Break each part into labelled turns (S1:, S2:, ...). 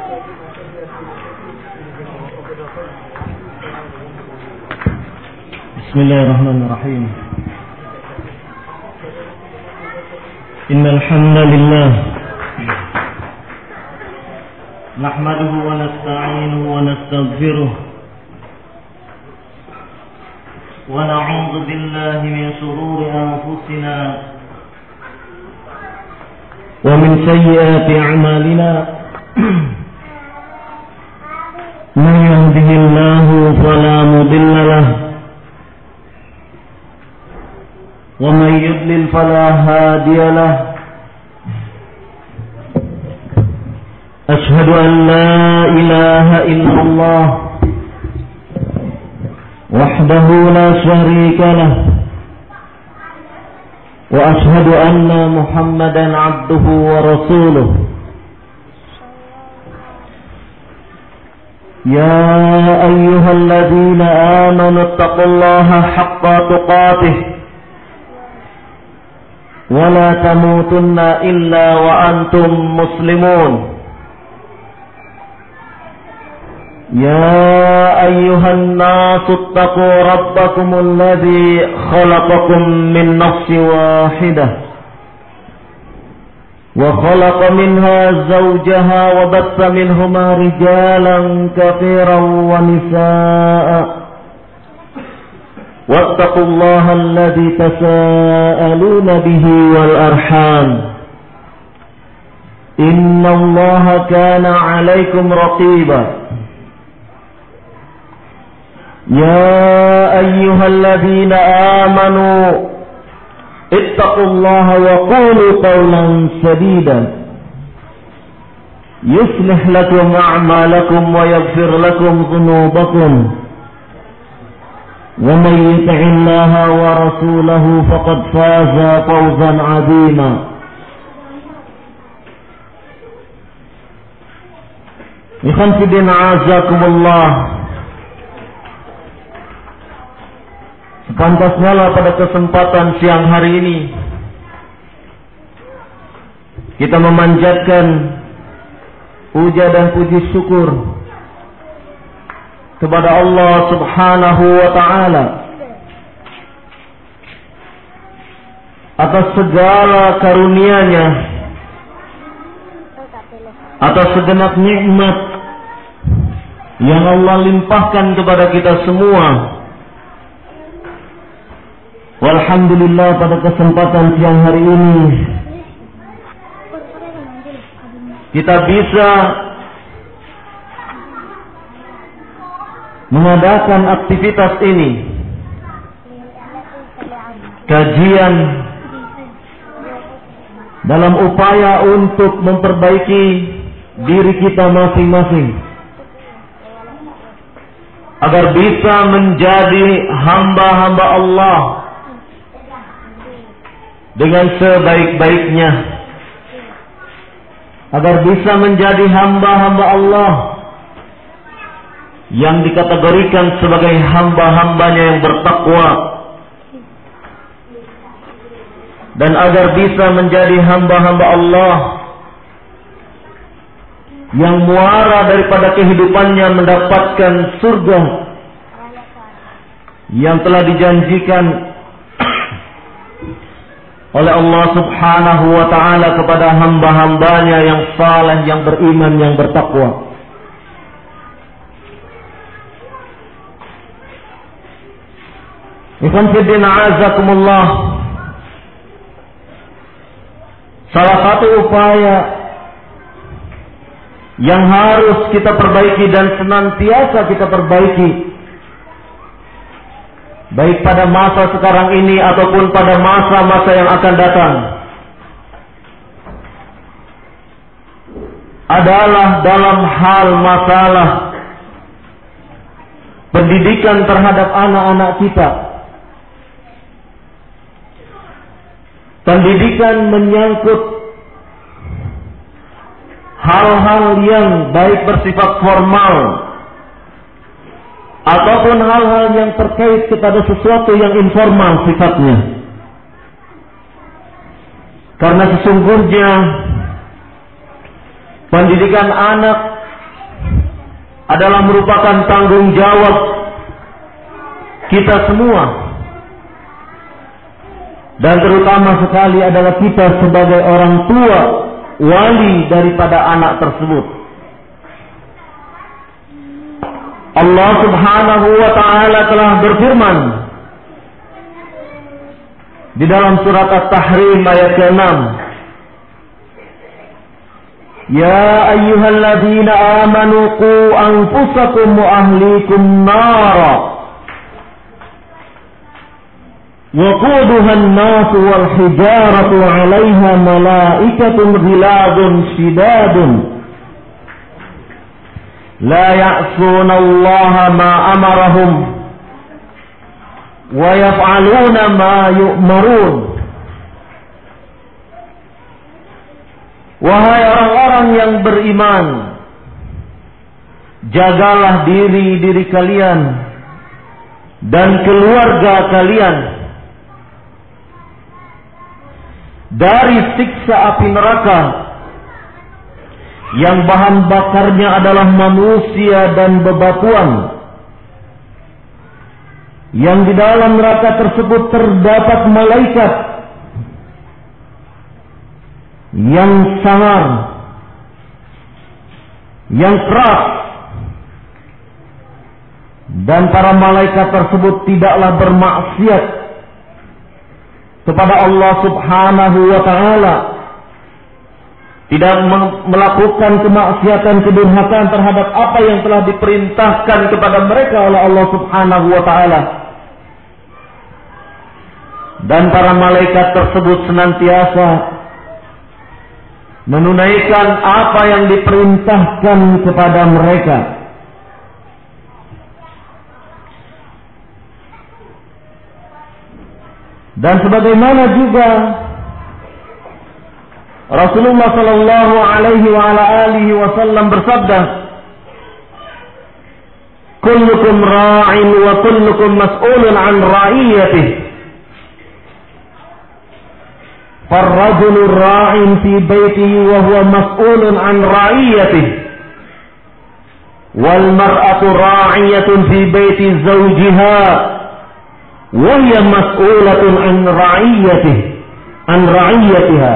S1: Bismillahirrahmanirrahim. Innal hamdalillah nahmaduhu wa nasta'inuhu wa nastaghfiruh wa na'udzu billahi min shururi anfusina wa min sayyiati a'malina. Man yahdihillahu fala mudilla lahu wa man yudlil fala hadiya lahu. Ashhadu an la ilaha illallah wahdahu la syarika lahu wa ashhadu anna Muhammadan abduhu wa rasuluh. Ya ayyuhalladzina amanu taqullaha haqqa tuqatih wa la tamutunna illa wa antum muslimun. Ya ayyuhan nasu taqu rabbakumul ladzi khalaqakum min nafsin wahidah wa khalaqa minha zawjaha wa batha minhuma rijalan katsiran wa nisaa'a wattaqullaha alladzi tasaaluna bihi wal arham innallaha kana 'alaykum raqiba. Ya ayyuhalladzina amanu ittaqullaha wa qulu qawlan sadida yuslih lakum a'malakum wa yaghfir lakum dhunubakum wa man yuti'illaha wa rasulahu faqad faza fawzan 'azima. Ikhwan fillah azakumullah. Pantasnya lah pada kesempatan siang hari ini kita memanjatkan puja dan puji syukur kepada Allah Subhanahu wa ta'ala atas segala karunia-Nya, atas segenap nikmat yang Allah limpahkan kepada kita semua. Walhamdulillah, pada kesempatan siang hari ini kita bisa mengadakan aktivitas ini, kajian dalam upaya untuk memperbaiki diri kita masing-masing agar bisa menjadi hamba-hamba Allah dengan sebaik-baiknya, agar bisa menjadi hamba-hamba Allah yang dikategorikan sebagai hamba-hambanya yang bertakwa, dan agar bisa menjadi hamba-hamba Allah yang muara daripada kehidupannya mendapatkan surga yang telah dijanjikan oleh Allah Subhanahu wa ta'ala kepada hamba-hambanya yang saleh, yang beriman, yang bertakwa. Ikhwan fillah a'azakumullah. Salah satu upaya yang harus kita perbaiki dan senantiasa kita perbaiki, baik pada masa sekarang ini ataupun pada masa-masa yang akan datang, adalah dalam hal masalah pendidikan terhadap anak-anak kita. Pendidikan menyangkut hal-hal yang baik bersifat formal ataupun hal-hal yang terkait kepada sesuatu yang informal sifatnya. Karena sesungguhnya pendidikan anak adalah merupakan tanggung jawab kita semua, dan terutama sekali adalah kita sebagai orang tua, wali daripada anak tersebut. Allah Subhanahu wa ta'ala telah berfirman di dalam surat At-Tahrim ayat ke-6, Ya ayyuhalladzina amanu qu anfusakum wa ahlikum nara wa quduha an-nas wal hijaratu 'alayha malaikatun ghiladun shidadun la ya'suna Allaha ma amarahum wa yaf'aluna ma yu'marun. Wahai orang-orang yang beriman, jagalah diri kalian dan keluarga kalian dari siksa api neraka yang bahan bakarnya adalah manusia dan bebatuan, yang di dalam neraka tersebut terdapat malaikat yang sangar, yang keras, dan para malaikat tersebut tidaklah bermaksiat kepada Allah Subhanahu wa ta'ala, tidak melakukan kemaksiatan, kedurhakaan terhadap apa yang telah diperintahkan kepada mereka oleh Allah Subhanahu wa ta'ala. Dan para malaikat tersebut senantiasa menunaikan apa yang diperintahkan kepada mereka. Dan sebagaimana juga Rasulullah sallallahu alaihi wa ala alihi wasallam bersabda, kullukum ra'in wa kullukum mas'ulun 'an ra'iyatihi. Farrajulu ra'in fi baitihi wa huwa mas'ulun 'an ra'iyatihi. Wal mar'atu ra'iyatun fi baiti zawjiha wa hiya mas'ulatun 'an ra'iyatiha.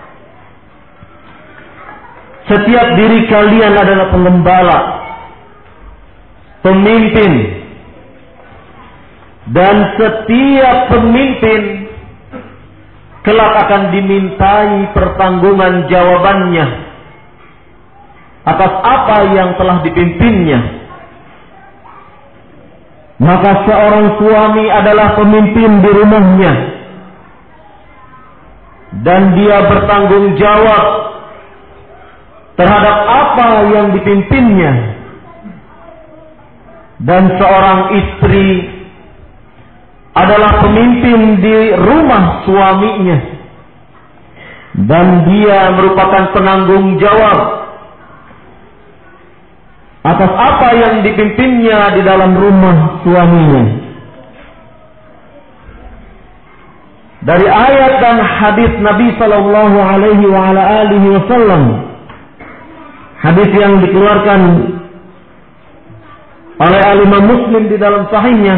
S1: Setiap diri kalian adalah pengembala, pemimpin, dan setiap pemimpin kelak akan dimintai pertanggungan jawabannya atas apa yang telah dipimpinnya. Maka seorang suami adalah pemimpin di rumahnya, dan dia bertanggung jawab terhadap apa yang dipimpinnya. Dan seorang istri adalah pemimpin di rumah suaminya, dan dia merupakan penanggung jawab atas apa yang dipimpinnya di dalam rumah suaminya. Dari ayat dan hadis Nabi sallallahu alaihi wa ala alihi wasallam, hadis yang dikeluarkan oleh Imam Muslim di dalam sahihnya,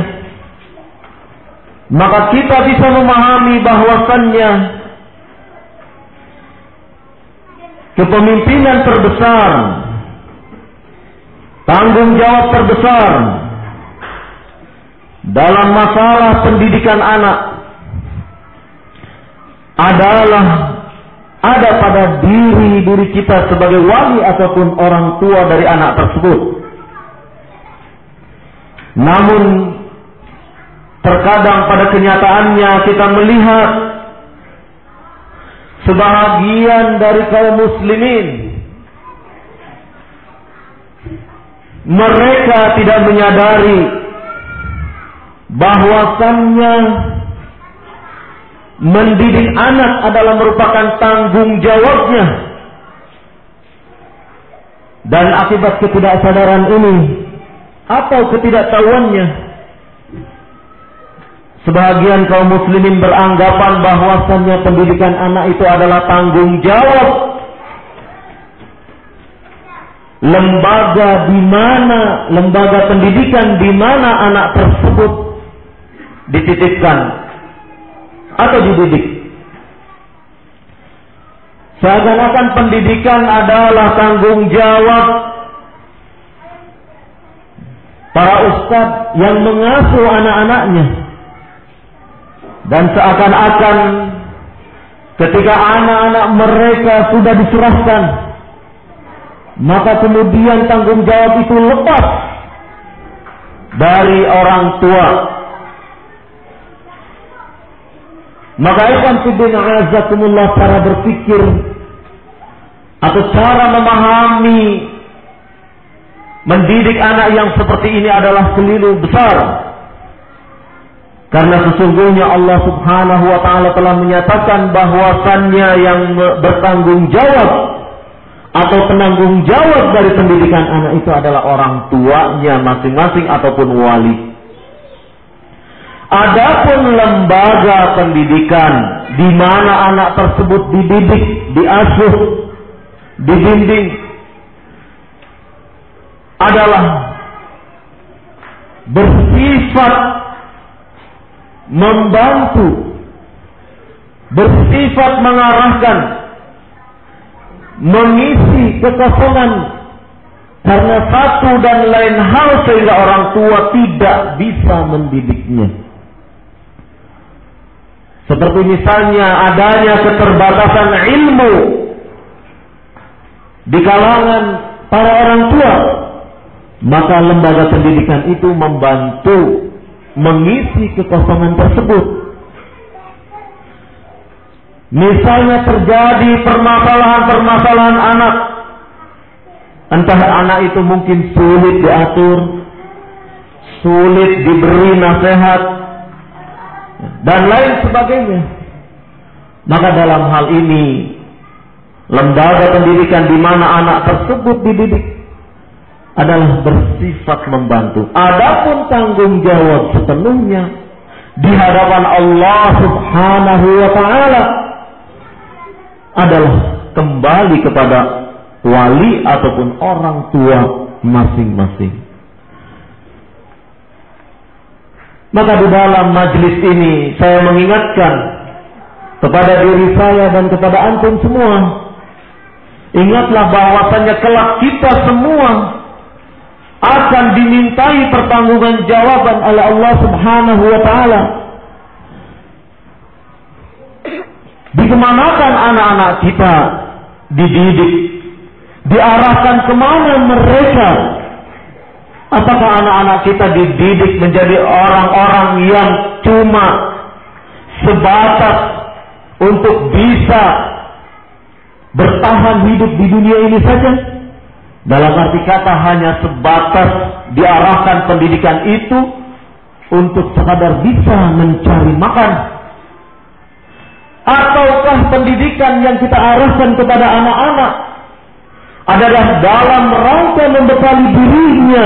S1: maka kita bisa memahami bahwasannya kepemimpinan terbesar, tanggung jawab terbesar dalam masalah pendidikan anak adalah ada pada diri kita sebagai wali ataupun orang tua dari anak tersebut. Namun terkadang pada kenyataannya kita melihat sebahagian dari kaum muslimin, mereka tidak menyadari bahwasannya mendidik anak adalah merupakan tanggung jawabnya. Dan akibat ketidaksadaran ini atau ketidaktahuannya, sebahagian kaum muslimin beranggapan bahwasannya pendidikan anak itu adalah tanggung jawab lembaga di mana, lembaga pendidikan di mana anak tersebut dititipkan atau dididik. Seakan-akan pendidikan adalah tanggung jawab para ustadz yang mengasuh anak-anaknya. Dan seakan-akan ketika anak-anak mereka sudah diserahkan, maka kemudian tanggung jawab itu lepas dari orang tua. Maka ikhwan fillah azakumullah, cara berpikir atau cara memahami mendidik anak yang seperti ini adalah keliru besar. Karena sesungguhnya Allah Subhanahu wa taala telah menyatakan bahwasannya yang bertanggung jawab atau penanggung jawab dari pendidikan anak itu adalah orang tuanya masing-masing ataupun wali. Adapun lembaga pendidikan di mana anak tersebut dididik, diasuh, dibimbing adalah bersifat membantu, bersifat mengarahkan, mengisi kekosongan karena satu dan lain hal sehingga orang tua tidak bisa mendidiknya. Seperti misalnya adanya keterbatasan ilmu di kalangan para orang tua, maka lembaga pendidikan itu membantu mengisi kekosongan tersebut. Misalnya terjadi permasalahan-permasalahan anak, entah anak itu mungkin sulit diatur, sulit diberi nasihat, dan lain sebagainya. Maka dalam hal ini lembaga pendidikan di mana anak tersebut dididik adalah bersifat membantu. Adapun tanggung jawab sepenuhnya di hadapan Allah Subhanahu wa taala adalah kembali kepada wali ataupun orang tua masing-masing. Maka di dalam majlis ini saya mengingatkan kepada diri saya dan kepada antum semua, ingatlah bahwasannya kelak kita semua akan dimintai pertanggungjawaban oleh Allah Subhanahu wa taala. Dikemanakan anak-anak kita dididik, diarahkan kemana mereka? Apakah anak-anak kita dididik menjadi orang-orang yang cuma sebatas untuk bisa bertahan hidup di dunia ini saja? Dalam arti kata hanya sebatas diarahkan pendidikan itu untuk sekadar bisa mencari makan? Ataukah pendidikan yang kita arahkan kepada anak-anak adalah dalam rangka membekali dirinya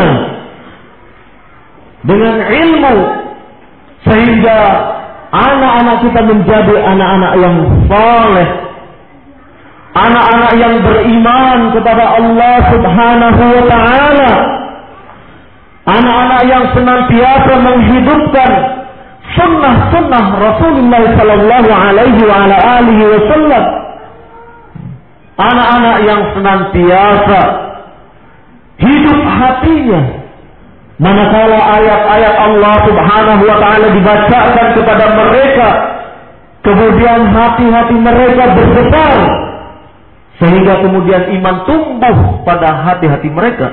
S1: dengan ilmu sehingga anak-anak kita menjadi anak-anak yang saleh, anak-anak yang beriman kepada Allah Subhanahu wa taala, anak-anak yang senantiasa menghidupkan sunnah-sunnah Rasulullah sallallahu alaihi wa ala alihi wasallam, anak-anak yang senantiasa hidup hatinya manakala ayat-ayat Allah Subhanahu wa taala dibacakan kepada mereka, kemudian hati-hati mereka bergetar sehingga kemudian iman tumbuh pada hati-hati mereka.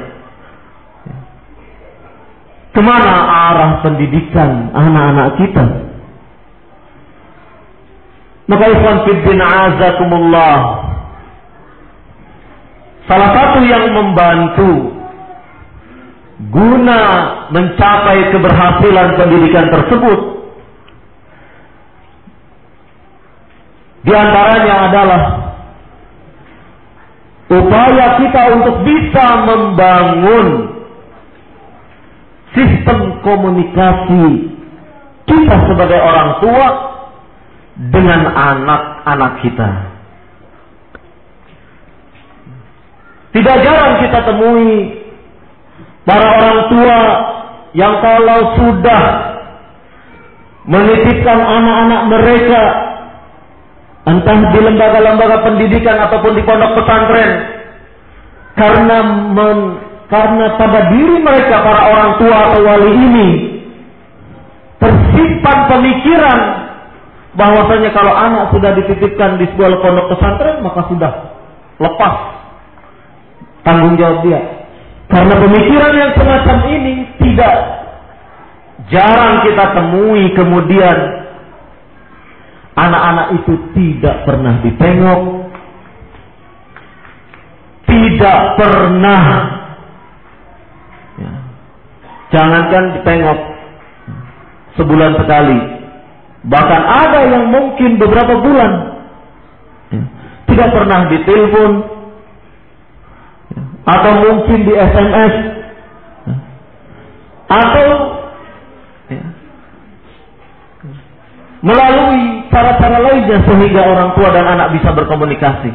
S1: Kemana arah pendidikan anak-anak kita? Maka ikhwan fiddin azakumullah, salah satu yang membantu guna mencapai keberhasilan pendidikan tersebut di antaranya adalah upaya kita untuk bisa membangun sistem komunikasi kita sebagai orang tua dengan anak-anak kita. Tidak jarang kita temui para orang tua yang kalau sudah menitipkan anak-anak mereka entah di lembaga-lembaga pendidikan ataupun di pondok pesantren, karena pada diri mereka para orang tua atau wali ini tersimpan pemikiran bahwasanya kalau anak sudah dititipkan di sebuah pondok pesantren maka sudah lepas tanggung jawab dia. Karena pemikiran yang semacam ini tidak jarang kita temui, kemudian anak-anak itu tidak pernah ditengok, tidak pernah, ya, jangankan ditengok sebulan sekali, bahkan ada yang mungkin beberapa bulan, ya, tidak pernah ditelepon, ya, atau mungkin di SMS, ya, atau ya, melalui cara-cara lainnya sehingga orang tua dan anak bisa berkomunikasi.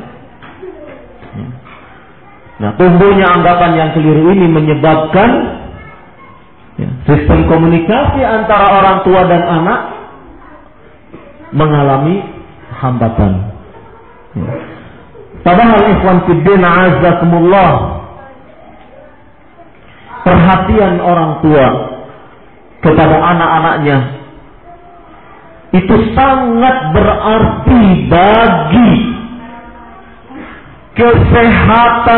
S1: Nah, tumbuhnya anggapan yang keliru ini menyebabkan ya, sistem komunikasi antara orang tua dan anak mengalami hambatan. Ya. Padahal ikhwan fiddin a'azzakumullah, perhatian orang tua kepada anak-anaknya itu sangat berarti bagi kesehatan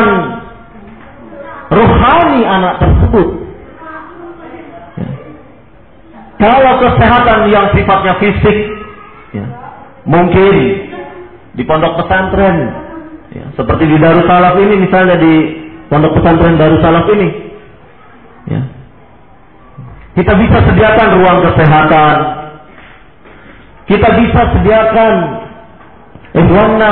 S1: rohani anak tersebut. Ya. Kalau kesehatan yang sifatnya fisik, ya, mungkin di pondok pesantren, ya, seperti di Darussalaf ini, misalnya di pondok pesantren Darussalaf ini, ya, kita bisa sediakan ruang kesehatan, kita bisa sediakan ikhwanna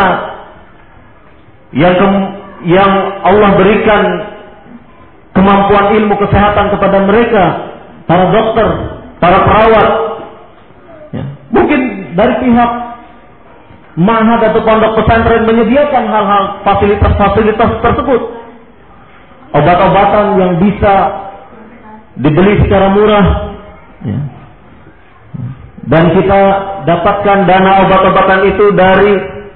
S1: yang Allah berikan kemampuan ilmu kesehatan kepada mereka, para dokter, para perawat, ya. Mungkin dari pihak ma'had atau pondok pesantren menyediakan hal-hal fasilitas-fasilitas tersebut, obat-obatan yang bisa dibeli secara murah, ya. Dan kita dapatkan dana obat-obatan itu dari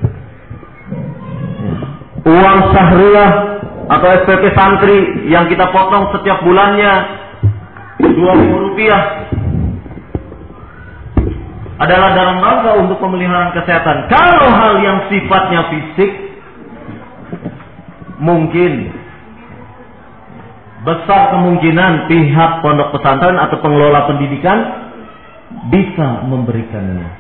S1: uang syahriah atau SPP santri yang kita potong setiap bulannya Rp20 adalah dalam rangka untuk pemeliharaan kesehatan. Kalau hal yang sifatnya fisik, mungkin besar kemungkinan pihak pondok pesantren atau pengelola pendidikan bisa memberikannya.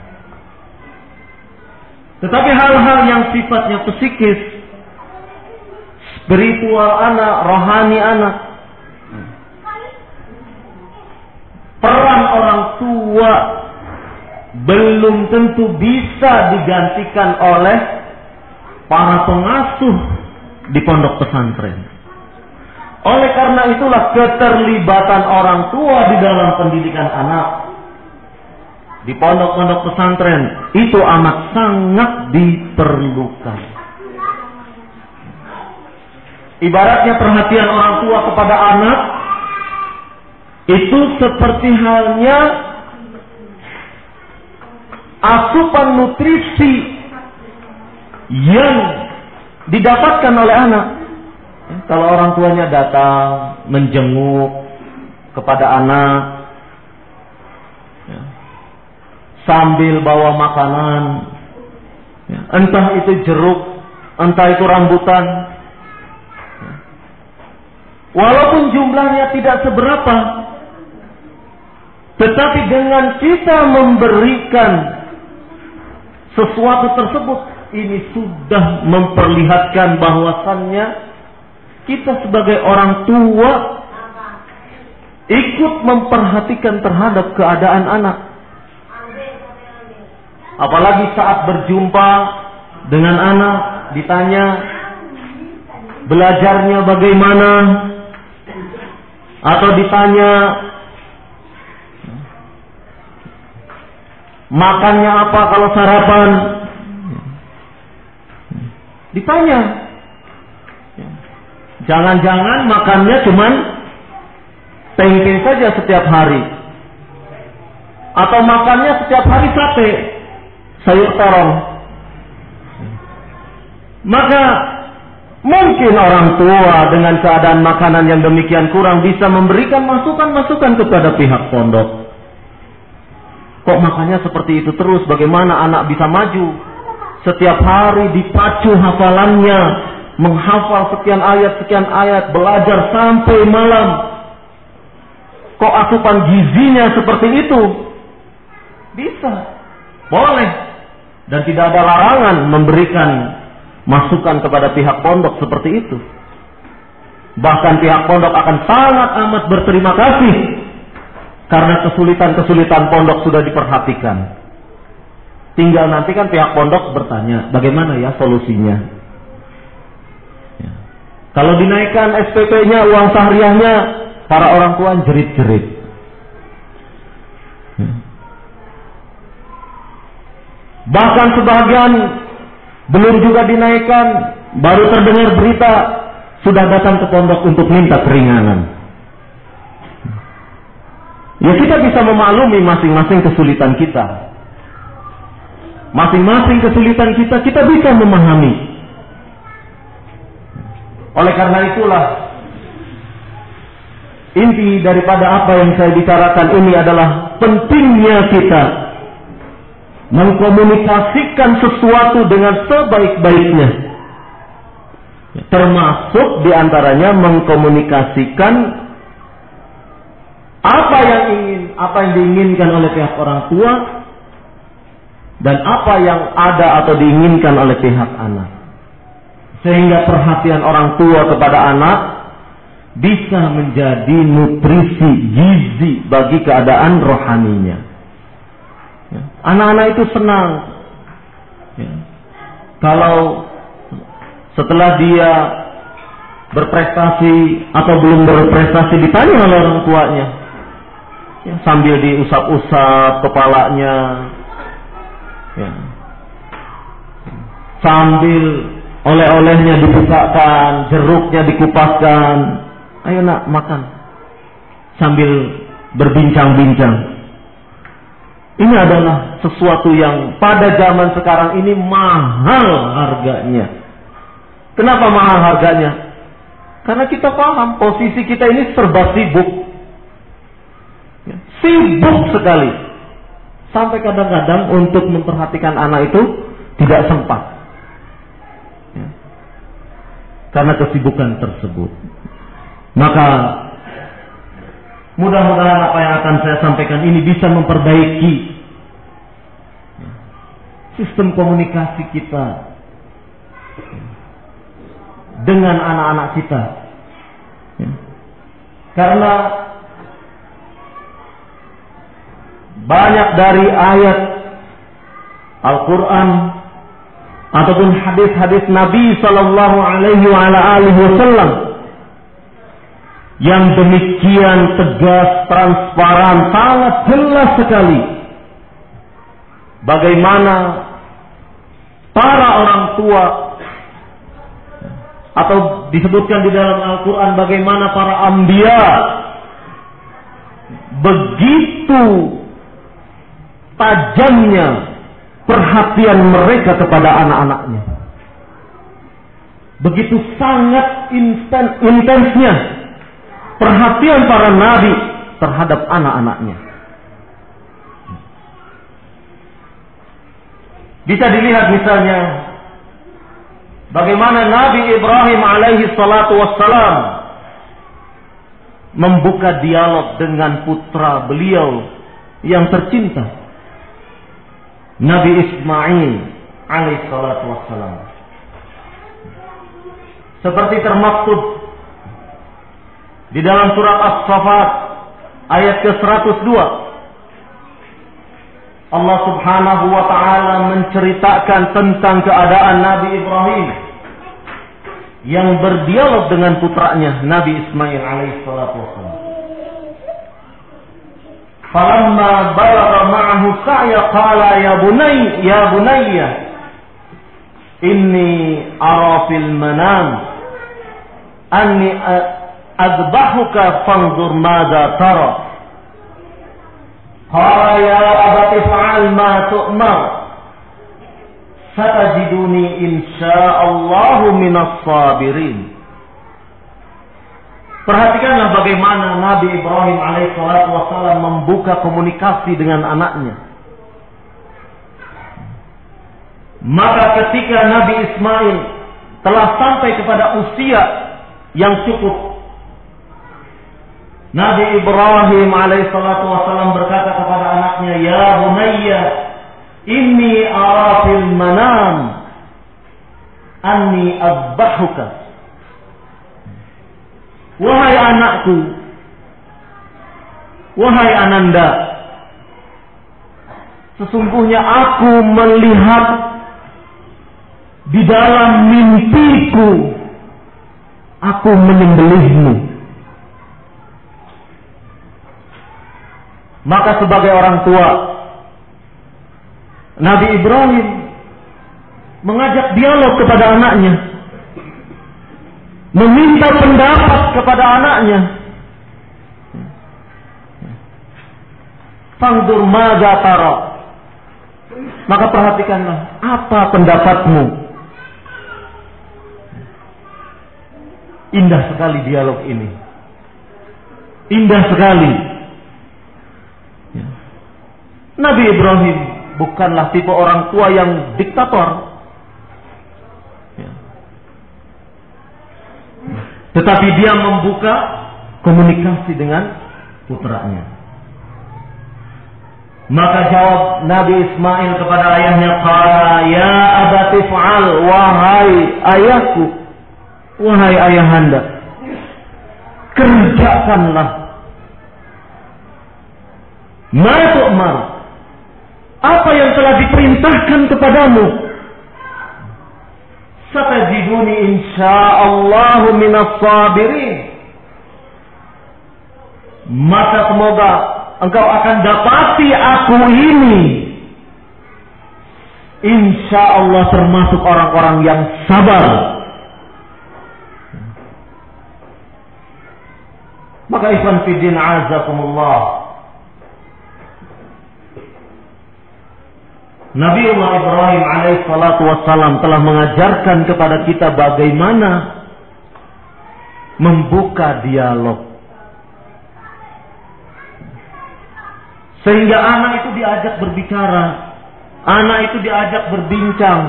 S1: Tetapi hal-hal yang sifatnya psikis, spiritual anak, rohani anak, peran orang tua belum tentu bisa digantikan oleh para pengasuh di pondok pesantren. Oleh karena itulah keterlibatan orang tua di dalam pendidikan anak di pondok-pondok pesantren itu amat sangat diperlukan. Ibaratnya perhatian orang tua kepada anak itu seperti halnya asupan nutrisi yang didapatkan oleh anak. Kalau orang tuanya datang menjenguk kepada anak, ya, sambil bawa makanan, ya, entah itu jeruk, entah itu rambutan, ya, walaupun jumlahnya tidak seberapa, tetapi dengan kita memberikan sesuatu tersebut, ini sudah memperlihatkan bahwasannya kita sebagai orang tua ikut memperhatikan terhadap keadaan anak. Apalagi saat berjumpa dengan anak, ditanya belajarnya bagaimana, atau ditanya makannya apa kalau sarapan, ditanya Jangan-jangan makannya cuman tempe saja setiap hari. Atau makannya setiap hari sate, sayur terong. Maka mungkin orang tua dengan keadaan makanan yang demikian kurang bisa memberikan masukan-masukan kepada pihak pondok. Kok makannya seperti itu terus? Bagaimana anak bisa maju? Setiap hari dipacu hafalannya, menghafal sekian ayat, belajar sampai malam. Kok asupan gizinya seperti itu? Bisa, boleh. Dan tidak ada larangan memberikan masukan kepada pihak pondok seperti itu. Bahkan pihak pondok akan sangat amat berterima kasih karena kesulitan-kesulitan pondok sudah diperhatikan. Tinggal nanti kan pihak pondok bertanya, bagaimana ya solusinya? Ya. Kalau dinaikkan SPP-nya, uang sahriyahnya, para orang tua jerit-jerit. Ya. Bahkan sebagian belum juga dinaikkan, baru terdengar berita, sudah datang ke pondok untuk minta keringanan. Ya, kita bisa memaklumi masing-masing kesulitan kita. Masing-masing kesulitan kita bisa memahami. Oleh karena itulah, inti daripada apa yang saya bicarakan ini adalah pentingnya kita mengkomunikasikan sesuatu dengan sebaik-baiknya. Termasuk diantaranya mengkomunikasikan apa yang diinginkan oleh pihak orang tua dan apa yang ada atau diinginkan oleh pihak anak. Sehingga perhatian orang tua kepada anak bisa menjadi nutrisi gizi bagi keadaan rohaninya. Anak-anak itu senang kalau setelah dia berprestasi atau belum berprestasi ditanya oleh orang tuanya, sambil diusap-usap kepalanya, sambil oleh-olehnya dibukakan, jeruknya dikupaskan, ayo nak makan, sambil berbincang-bincang. Ini adalah sesuatu yang pada zaman sekarang ini mahal harganya. Kenapa mahal harganya? Karena kita paham posisi kita ini serba sibuk. Sibuk sekali. Sampai kadang-kadang untuk memperhatikan anak itu tidak sempat. Karena kesibukan tersebut. Maka mudah-mudahan apa yang akan saya sampaikan ini bisa memperbaiki sistem komunikasi kita dengan anak-anak kita. Karena banyak dari ayat Al-Quran ataupun hadis-hadis Nabi Sallallahu Alaihi Wasallam yang demikian tegas, transparan, sangat jelas sekali bagaimana para orang tua, atau disebutkan di dalam Al-Quran bagaimana para anbiya begitu tajamnya perhatian mereka kepada anak-anaknya, begitu sangat intensnya perhatian para nabi terhadap anak-anaknya. Bisa dilihat misalnya bagaimana Nabi Ibrahim alaihi salatu wassalam membuka dialog dengan putra beliau yang tercinta, Nabi Ismail alaihi salatu wassalam. Seperti termaktub di dalam surat As-Saffat ayat ke-102, Allah Subhanahu wa ta'ala menceritakan tentang keadaan Nabi Ibrahim yang berdialog dengan putranya Nabi Ismail alaihi salatu wassalam. Falamma balagha ma'ahu sa'ya qala ya bunayya inni ara fil manam anni azbahuka fanzur madza tara. Qala ya abati fa'al ma tu'mar. Satajiduni insyaallahu minas sabirin. Perhatikanlah bagaimana Nabi Ibrahim alaihissalatu wassalam membuka komunikasi dengan anaknya. Maka ketika Nabi Ismail telah sampai kepada usia yang cukup, Nabi Ibrahim alaihissalatu wassalam berkata kepada anaknya, ya bunayya, inni ara fil manam anni azbahuka. Wahai anakku, wahai ananda, sesungguhnya aku melihat di dalam mimpiku aku menyembelihmu. Maka sebagai orang tua, Nabi Ibrahim mengajak dialog kepada anaknya, meminta pendapat kepada anaknya. Fanzur madza tara. Maka perhatikanlah, apa pendapatmu? Indah sekali dialog ini. Indah sekali. Nabi Ibrahim bukanlah tipe orang tua yang diktator. Tetapi dia membuka komunikasi dengan putranya. Maka jawab Nabi Ismail kepada ayahnya, qala ya abati fa'al, wahai ayahku, wahai ayahanda, kerjakanlah ma tu'mar, apa yang telah diperintahkan kepadamu. Satajiduni insyaallahu minas sabirin. Maka semoga engkau akan dapati aku ini insyaallah termasuk orang-orang yang sabar. Maka ikhwan fiddin azakumullah, Nabi Ibrahim alaihissalatu wassalam telah mengajarkan kepada kita bagaimana membuka dialog. Sehingga anak itu diajak berbicara, anak itu diajak berbincang.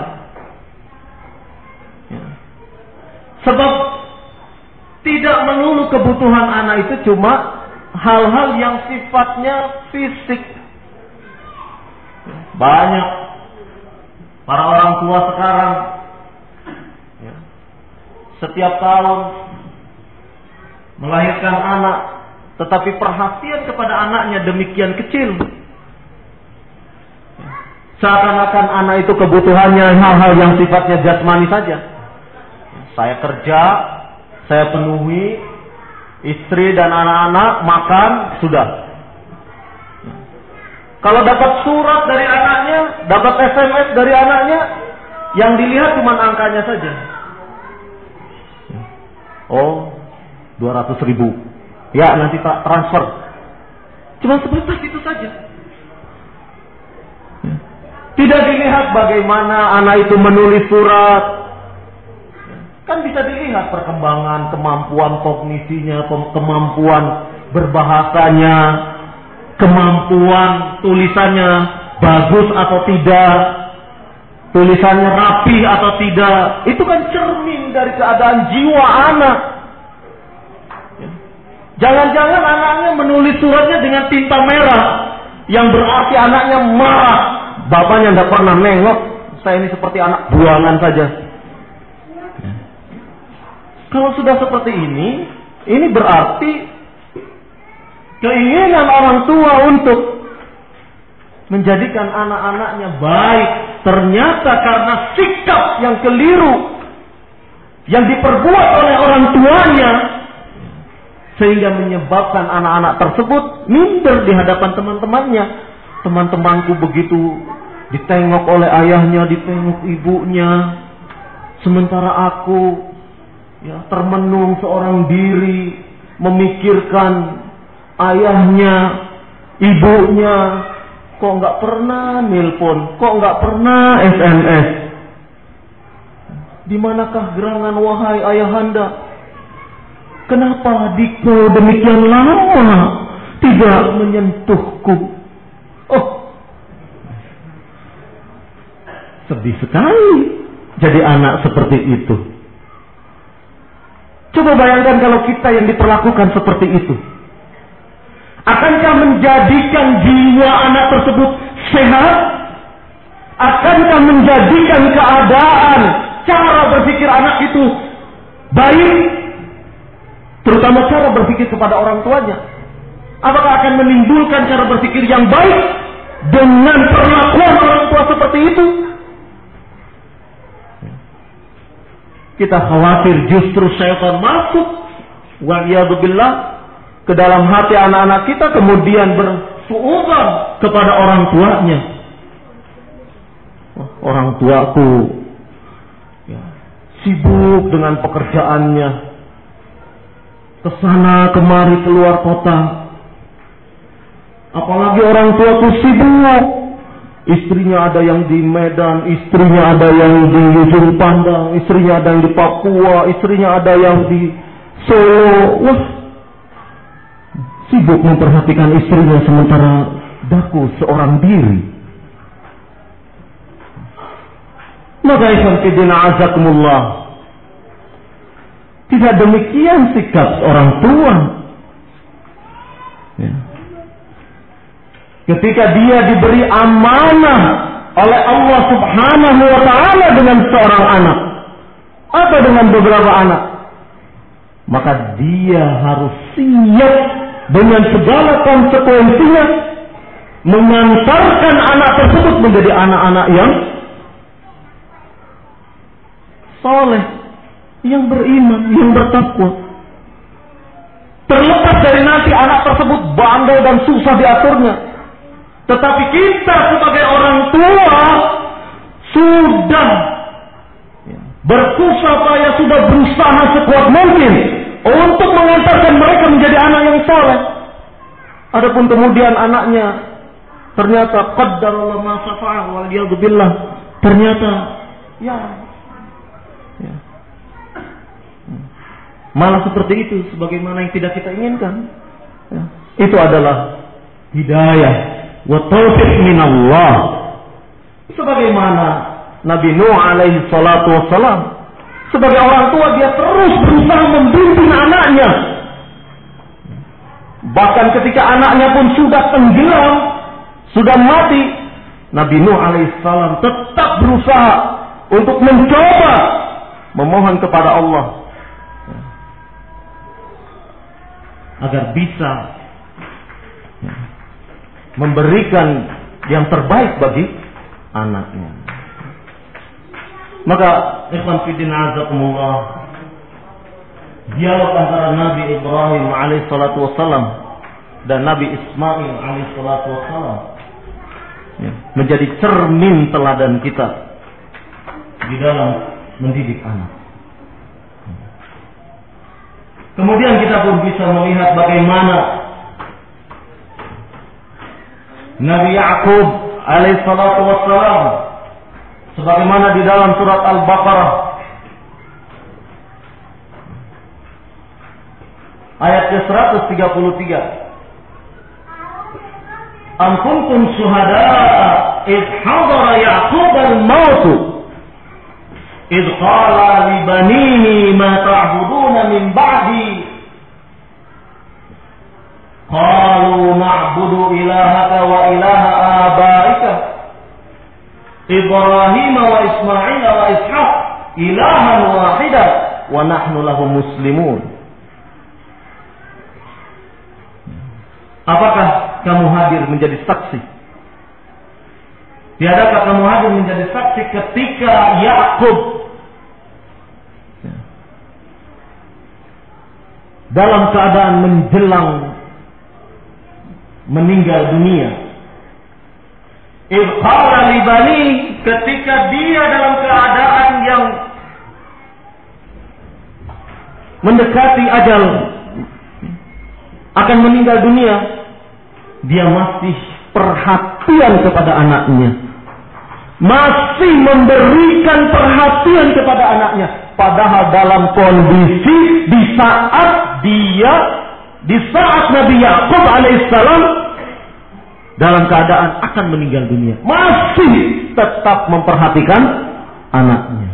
S1: Sebab tidak melulu kebutuhan anak itu cuma hal-hal yang sifatnya fisik. Banyak para orang tua sekarang setiap tahun melahirkan anak, tetapi perhatian kepada anaknya demikian kecil. Seakan-akan anak itu kebutuhannya hal-hal yang sifatnya jasmani saja. Saya kerja, saya penuhi, istri dan anak-anak makan, sudah. Kalau dapat surat dari anaknya, dapat SMS dari anaknya, yang dilihat cuma angkanya saja. Oh, 200.000. Ya, nanti tak transfer. Cuma sebatas itu saja. Tidak dilihat bagaimana anak itu menulis surat. Kan bisa dilihat perkembangan, kemampuan kognisinya, kemampuan berbahasanya, kemampuan tulisannya bagus atau tidak, tulisannya rapi atau tidak. Itu kan cermin dari keadaan jiwa anak. Jangan-jangan anaknya menulis suratnya dengan tinta merah, yang berarti anaknya marah. Bapaknya tidak pernah nengok, saya ini seperti anak buangan saja. Kalau sudah seperti ini berarti keinginan orang tua untuk menjadikan anak-anaknya baik, ternyata karena sikap yang keliru yang diperbuat oleh orang tuanya, sehingga menyebabkan anak-anak tersebut minder di hadapan teman-temannya. Teman-temanku begitu ditengok oleh ayahnya, ditengok ibunya, sementara aku ya, termenung seorang diri, memikirkan ayahnya, ibunya, kok nggak pernah nelpon, kok nggak pernah SMS. Di manakah gerangan wahai ayahanda? Kenapa dikau demikian lama tidak menyentuhku? Oh, sedih sekali jadi anak seperti itu. Coba bayangkan kalau kita yang diperlakukan seperti itu. Akankah menjadikan jiwa anak tersebut sehat? Akankah menjadikan keadaan, cara berpikir anak itu baik? Terutama cara berpikir kepada orang tuanya. Apakah akan menimbulkan cara berpikir yang baik dengan perlakuan orang tua seperti itu? Kita khawatir justru syaitan masuk wa'iyadzubillah ke dalam hati anak-anak kita, kemudian bersuudzon kepada orang tuanya. Orang tuaku ya, sibuk dengan pekerjaannya, kesana kemari keluar kota. Apalagi orang tuaku sibuk, istrinya ada yang di Medan, istrinya ada yang di Ujung Pandang, istrinya ada yang di Papua, istrinya ada yang di Solo. Wah, sibuk memperhatikan istrinya sementara daku seorang diri. Maka ikhwan fillah azakumullah, tidak demikian sikap orang tua. Ya. Ketika dia diberi amanah oleh Allah Subhanahu wa ta'ala dengan seorang anak atau dengan beberapa anak, maka dia harus siap dengan segala konsekuensinya mengantarkan anak tersebut menjadi anak-anak yang soleh, yang beriman, yang bertakwa. Terlepas dari nanti anak tersebut bandel dan susah diaturnya, tetapi kita sebagai orang tua sudah bersusah payah, sudah berusaha sekuat mungkin untuk mengantarkan mereka menjadi anak yang soleh. Adapun kemudian anaknya ternyata qaddarallahu ma syafa'a wal yadzubillah, ternyata ya malah seperti itu, sebagaimana yang tidak kita inginkan. Ya. Itu adalah hidayah wa taufiq minallah. Sebagaimana Nabi Nuh alaihi salatu wassalam, sebagai orang tua dia terus berusaha membimbing anaknya. Bahkan ketika anaknya pun sudah tenggelam, sudah mati, Nabi Nuh alaihi salam tetap berusaha untuk mencoba memohon kepada Allah agar bisa memberikan yang terbaik bagi anaknya. Maka ikhwan fillah azakumullah, dialog antara Nabi Ibrahim alaihi salatu wassalam dan Nabi Ismail alaihi salatu wassalam menjadi cermin teladan kita di dalam mendidik anak. Kemudian kita pun bisa melihat bagaimana Nabi Ya'qub alaihi salatu wassalam, sebagaimana di dalam surat Al-Baqarah ayat 133, Am kuntum syuhada'a idh hadara Ya'qub al-maut idh qala li banihi ma ta'buduna min ba'di qalu na'budu ilahaka wa ilaha abaika Ibrahim wa Ismail wa Ishaq ilahan wahida wa nahnu lahu muslimun. Apakah kamu hadir menjadi saksi? Tiadakah kamu hadir menjadi saksi ketika Ya'qub dalam keadaan menjelang meninggal dunia? Qala li bani, ketika dia dalam keadaan yang mendekati ajal, akan meninggal dunia, dia masih perhatian kepada anaknya, masih memberikan perhatian kepada anaknya, padahal dalam kondisi di saat Nabi Yakub alaihissalam dalam keadaan akan meninggal dunia, masih tetap memperhatikan anaknya.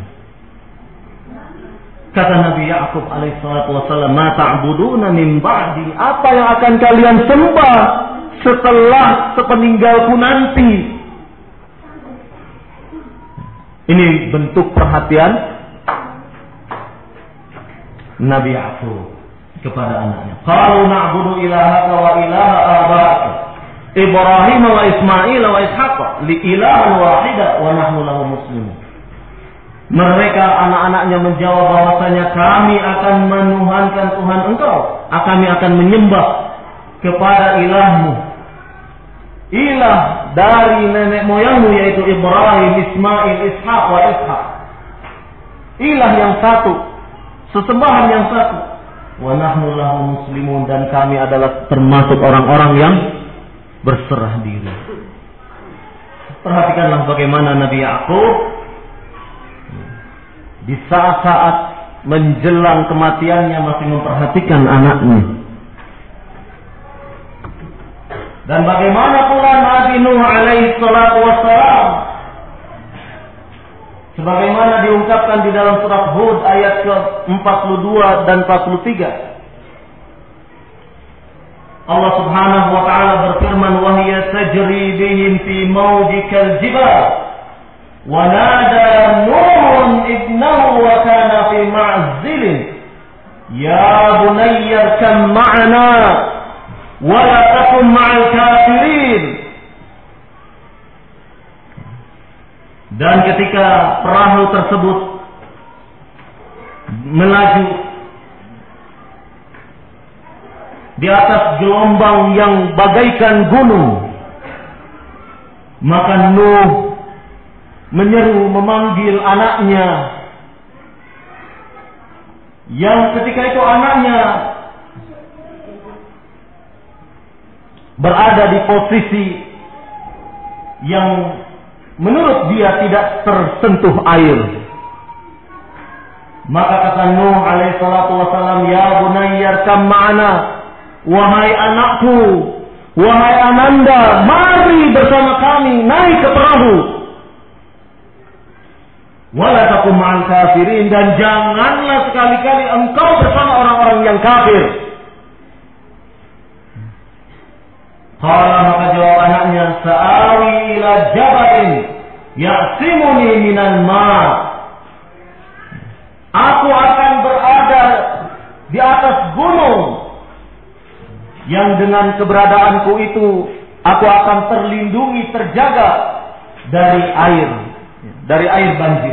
S1: Kata Nabi Yakub alaihissalam, "Ma ta'buduna min ba'di?" Apa yang akan kalian sembah setelah sepeninggalku nanti? Ini bentuk perhatian Nabi Yakub kepada anaknya. Qalu na'budu ilahaka wa ilaha aba'aka Ibrahim wa Ismail wa Ishaq li ilahan wahida wa nahnu lahu muslimun. Mereka anak-anaknya menjawab bahwasanya kami akan menuhankan Tuhan engkau, kami akan menyembah kepada ilahmu, ilah dari nenek moyangmu yaitu Ibrahim, Ismail, Ishaq wa Ishaq. Ilah yang satu, sesembahan yang satu. Wa nahnu lahu muslimun, dan kami adalah termasuk orang-orang yang berserah diri. Perhatikanlah bagaimana Nabi Yakub di saat-saat menjelang kematiannya masih memperhatikan anaknya. Dan bagaimana pula Nabi Nuh alaihi salatu wassalam, sebagaimana diungkapkan di dalam surat Hud ayat ke-42 dan 43. Allah Subhanahu wa taala berfirman, "Wa hiya tajri bihim fi mawjikal jibal wa nada Nuh ibnahu wa kana fi ma'zilin ya bunayya kam ma'ana wa la takun ma'al kafirin." Dan ketika perahu tersebut melaju di atas gelombang yang bagaikan gunung, maka Nuh menyeru, memanggil anaknya, yang ketika itu anaknya berada di posisi yang menurut dia tidak tersentuh air. Maka kata Nuh alaihi salatu wasallam, "Ya bunayya arkam ma'ana." Wahai anakku, wahai ananda, mari bersama kami naik ke perahu. Wala takum ma'al kafirin, dan janganlah sekali-kali engkau bersama orang-orang yang kafir. Qala, maka jawab anaknya, "Sa'awi ila jabalin ya'simuni minan ma'." Aku akan berada di atas gunung yang dengan keberadaanku itu aku akan terlindungi, terjaga dari air banjir.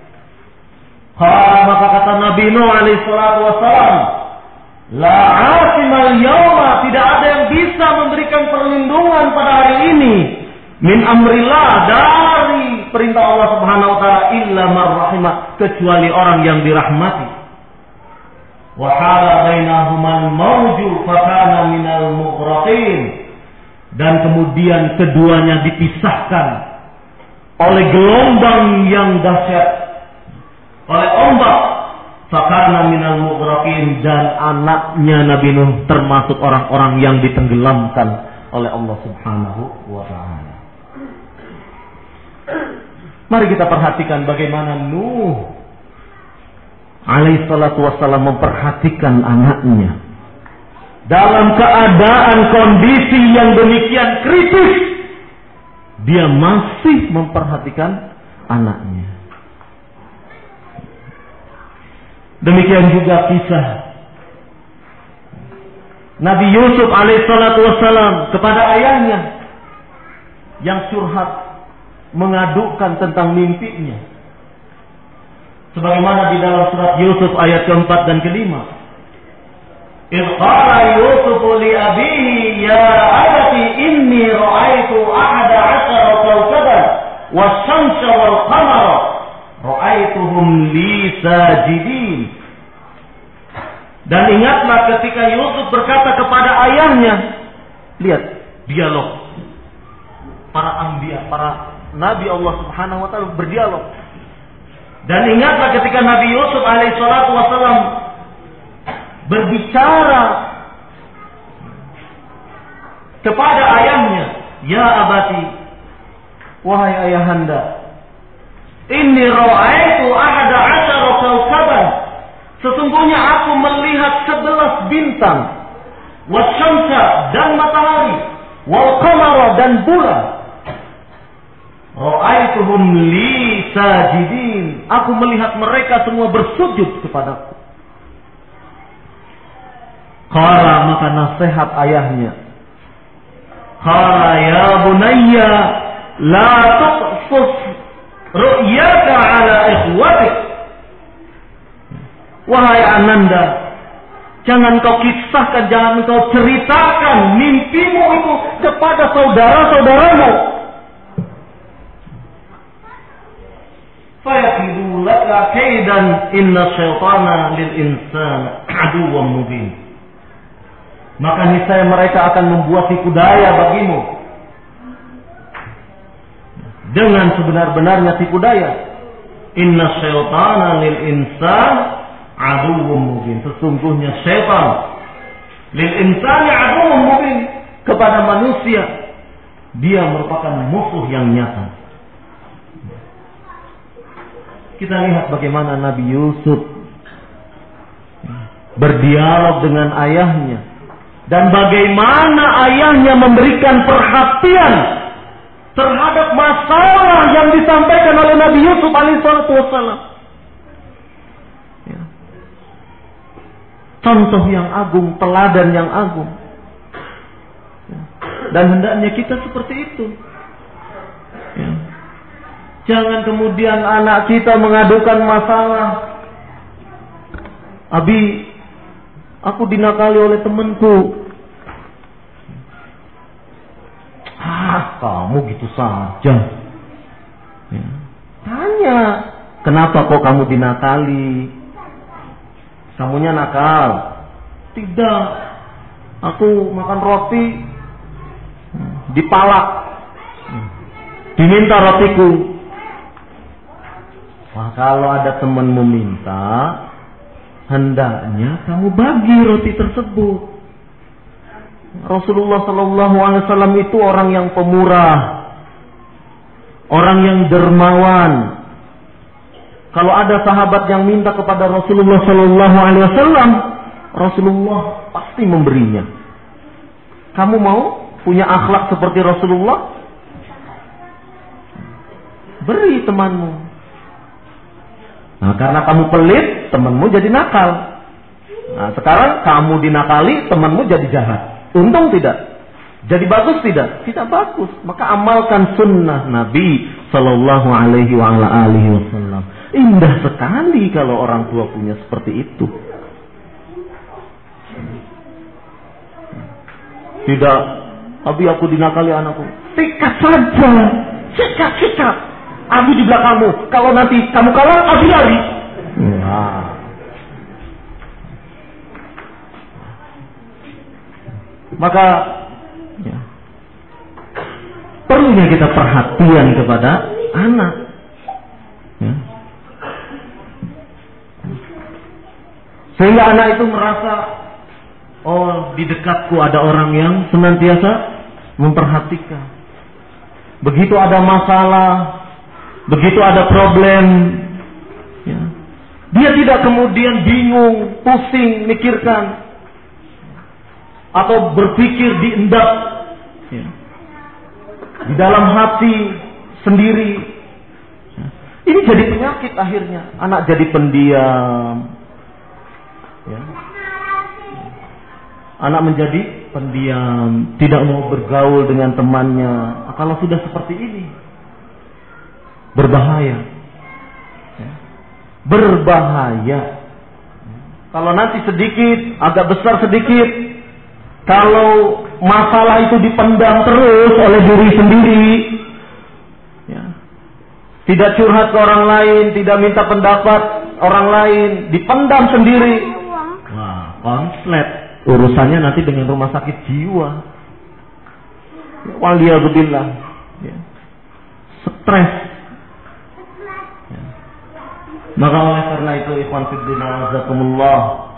S1: Maka kata Nabi Nuh alaihi salatu wassalam, "La asimal yawma," tidak ada yang bisa memberikan perlindungan pada hari ini, min amrillah, dari perintah Allah Subhanahu wa taala, illa man rahimah, kecuali orang yang dirahmati. Wa hala bainahumal mawju fakana minal mughraqin, dan kemudian keduanya dipisahkan oleh gelombang yang dahsyat, oleh ombak, fakana minal mughraqin, dan anaknya Nabi Nuh termasuk orang-orang yang ditenggelamkan oleh Allah Subhanahu wa taala. Mari kita perhatikan bagaimana Nuh alaihi salatu wassalam memperhatikan anaknya dalam keadaan kondisi yang demikian kritis. Dia masih memperhatikan anaknya. Demikian juga kisah Nabi Yusuf alaihi salatu wassalam kepada ayahnya yang curhat mengadukan tentang mimpinya. Sebagaimana di dalam surat Yusuf ayat keempat dan kelima. "Idh qala Yusuf li abihi ya abati inni ra'aitu ahada 'ashara kawkaban wasyamsa wal qamara ra'aituhum li sajidin." Yusuf berkata kepada ayahnya, lihat dialog para anbiya, para nabi Allah Subhanahu wa taala berdialog. Dan ingatlah ketika Nabi Yusuf alaihissalatu wassalam berbicara kepada ayahnya, ya abati, wahai ayahanda, inni ra'aitu ahada asyara kawkaban, sesungguhnya aku melihat 11 bintang, wasyamsa dan matahari, wal qamara dan bulan. Ra'aituhum li sajidin, aku melihat mereka semua bersujud kepadaku. Qala, maka nasihat ayahnya, qala ya bunayya la tuqsus ru'yaka ala ikhwatik. Wahai ananda, jangan kau kisahkan, jangan kau ceritakan mimpimu itu kepada saudara-saudaramu. Fayakidu laka kaidan inna syaitana lil insani aduwwun mubin. Maka niscaya mereka akan membuat tipu daya bagimu dengan sebenar-benarnya tipu daya. Inna syaitana lil insani aduwwun mubin. Sesungguhnya syaitan lil insani aduwwun mubin, kepada manusia dia merupakan musuh yang nyata. Kita lihat bagaimana Nabi Yusuf berdialog dengan ayahnya, dan bagaimana ayahnya memberikan perhatian terhadap masalah yang disampaikan oleh Nabi Yusuf alaihissalam. Contoh yang agung, teladan yang agung. Dan hendaknya kita seperti itu. Jangan kemudian anak kita mengadukan masalah. Abi, aku dinakali oleh temanku. Kamu gitu saja. Tanya, kenapa kok kamu dinakali? Kamunya nakal? Tidak. Aku makan roti, dipalak, diminta rotiku. Wah, kalau ada temanmu minta, hendaknya kamu bagi roti tersebut. Rasulullah Sallallahu Alaihi Wasallam itu orang yang pemurah, orang yang dermawan. Kalau ada sahabat yang minta kepada Rasulullah Sallallahu Alaihi Wasallam, Rasulullah pasti memberinya. Kamu mau punya akhlak seperti Rasulullah? Beri temanmu. Nah, karena kamu pelit, temanmu jadi nakal. Nah, sekarang kamu dinakali, temanmu jadi jahat. Untung tidak? Jadi bagus tidak? Tidak bagus. Maka amalkan sunnah Nabi Sallallahu Alaihi Wasallam. Indah sekali kalau orang tua punya seperti itu. Tidak, Abi aku dinakali anakku. Sikat saja, sikat. Abi di belakangmu. Kalau nanti kamu kalah, Abi lari. Nah. Maka perlunya kita perhatian kepada anak. Sehingga anak itu merasa, oh di dekatku ada orang yang senantiasa memperhatikan. Begitu ada masalah, begitu ada problem, dia tidak kemudian bingung, pusing, mikirkan, atau berpikir diendap di dalam hati sendiri. Ini jadi penyakit akhirnya. Anak jadi pendiam. Anak menjadi pendiam, tidak mau bergaul dengan temannya. Kalau sudah seperti ini, berbahaya. Berbahaya. Kalau nanti sedikit, agak besar sedikit, kalau masalah itu dipendam terus oleh diri sendiri, tidak curhat ke orang lain, tidak minta pendapat orang lain, dipendam sendiri. Wah, konslet. urusannya nanti dengan rumah sakit jiwa. Waliyadzubillah. Ya. Stres. Ya. Maka oleh karena itu ikhwan fillah azakumullah,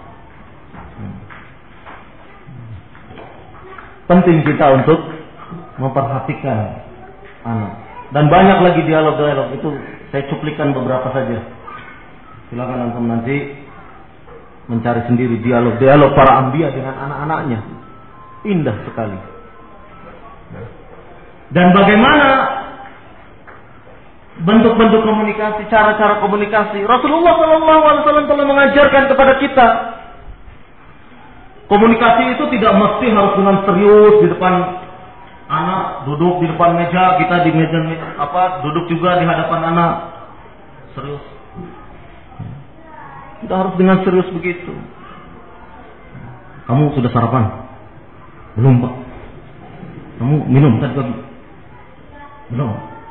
S1: penting kita untuk memperhatikan anak. Dan banyak lagi dialog-dialog, itu saya cuplikan beberapa saja. Silakan antum nanti mencari sendiri dialog-dialog para anbiya dengan anak-anaknya. Indah sekali. Dan bagaimana bentuk-bentuk komunikasi, cara-cara komunikasi. Rasulullah SAW telah mengajarkan kepada kita. Komunikasi itu tidak mesti harus dengan serius di depan anak, duduk di depan meja, kita di meja duduk juga di hadapan anak. Serius. Tidak harus dengan serius begitu. Kamu sudah sarapan? Belum, Pak. Kamu minum tadi pagi? Belum.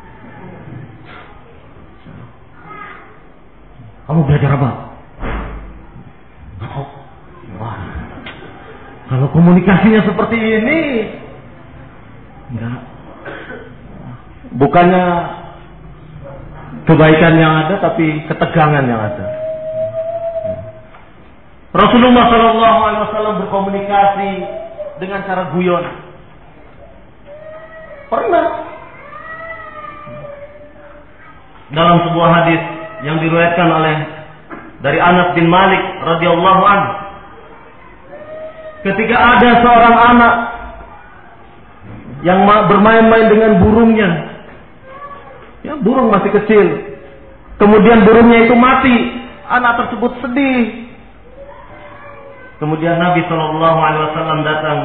S1: Kamu belajar apa? Wah. Kalau komunikasinya seperti ini, enggak. Bukannya kebaikan yang ada, tapi ketegangan yang ada. Rasulullah SAW berkomunikasi dengan cara guyon. Pernah dalam sebuah hadis yang diriwayatkan oleh dari Anas bin Malik radhiyallahu anhu, ketika ada seorang anak yang bermain-main dengan burungnya, ya burung masih kecil, kemudian burungnya itu mati, anak tersebut sedih. Kemudian Nabi SAW datang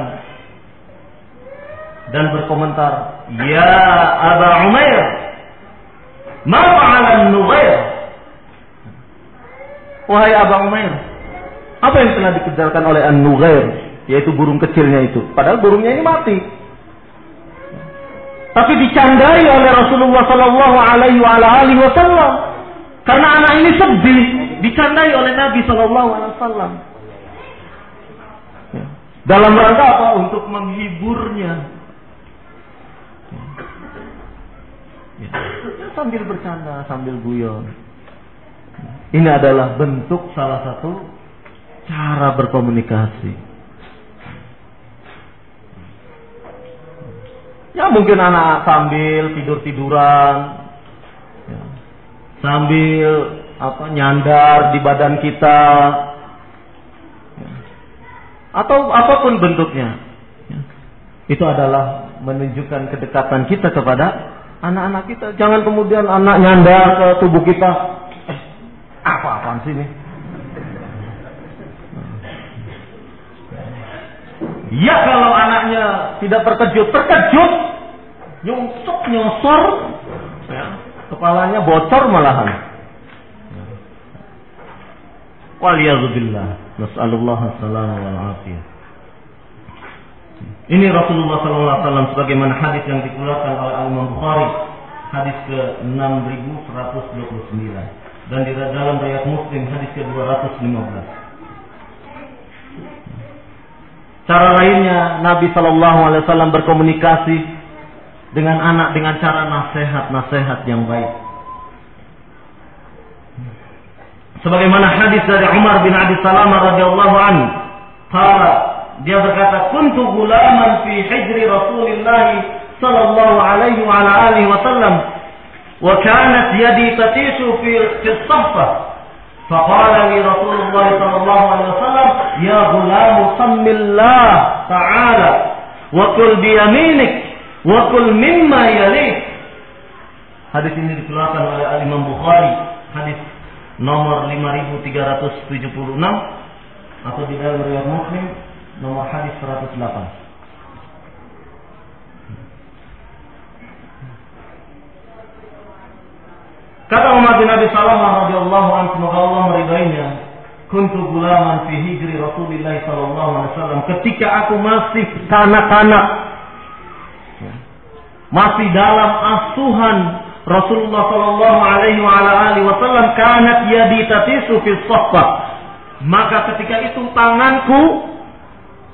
S1: dan berkomentar, "Ya Aba Umair, ma fa'ala an-Nughair?" Wahai Aba Umair, apa yang telah dikerjakan oleh an-Nughair, yaitu burung kecilnya itu? Padahal burungnya ini mati. Tapi dicandai oleh Rasulullah SAW karena anak ini sedih, dicandai oleh Nabi SAW. Dalam rangka apa? Untuk menghiburnya. Ya. Sambil bercanda, sambil guyon. Ini adalah bentuk salah satu cara berkomunikasi. Ya mungkin anak sambil tidur-tiduran, ya. Sambil nyandar di badan kita, ya. Atau apapun bentuknya, ya. Itu adalah menunjukkan kedekatan kita kepada anak-anak kita. Jangan kemudian anak nyandar ke tubuh kita, apa-apaan sih ini? Ya kalau anaknya tidak terkejut, nyosor, ya, kepalanya bocor malahan. Waliyadzubillah, nas'alullah as-salamah wal afiyah. Ini Rasulullah SAW sebagaimana hadis yang dikeluarkan oleh Imam Bukhari, hadis ke-6129, dan di dalam riwayat Muslim hadis ke-215. Cara lainnya Nabi SAW berkomunikasi dengan anak dengan cara nasihat yang baik. Sebagaimana hadis dari Umar bin Abi Salamah radhiyallahu anhu, dia berkata, "Kuntu gulaman fi hijri Rasulillah sallallahu alaihi wa ala alihi wasallam, wa kanat yadi tatishu fi as-sahfa." Faqala li Rasulullah sallallahu alaihi wasallam, "Ya gulam, sammillah ta'ala wa kul bi yaminik wa kul mimma yalik." Hadis ini dikeluarkan oleh Imam Bukhari, hadis nomor 5376, atau di dalam riwayat Muslim nomor hadis 108. Kata Umar bin Abi Salamah radhiyallahu anhu, semoga Allah meridainya, kuntu gulaman fi hijri Rasulillah sallallahu alaihi wasallam, ketika aku masih kanak-kanak, masih dalam asuhan Rasulullah sallallahu alaihi wasallam, kanat yadi tatisu fi saffa, maka ketika itu tanganku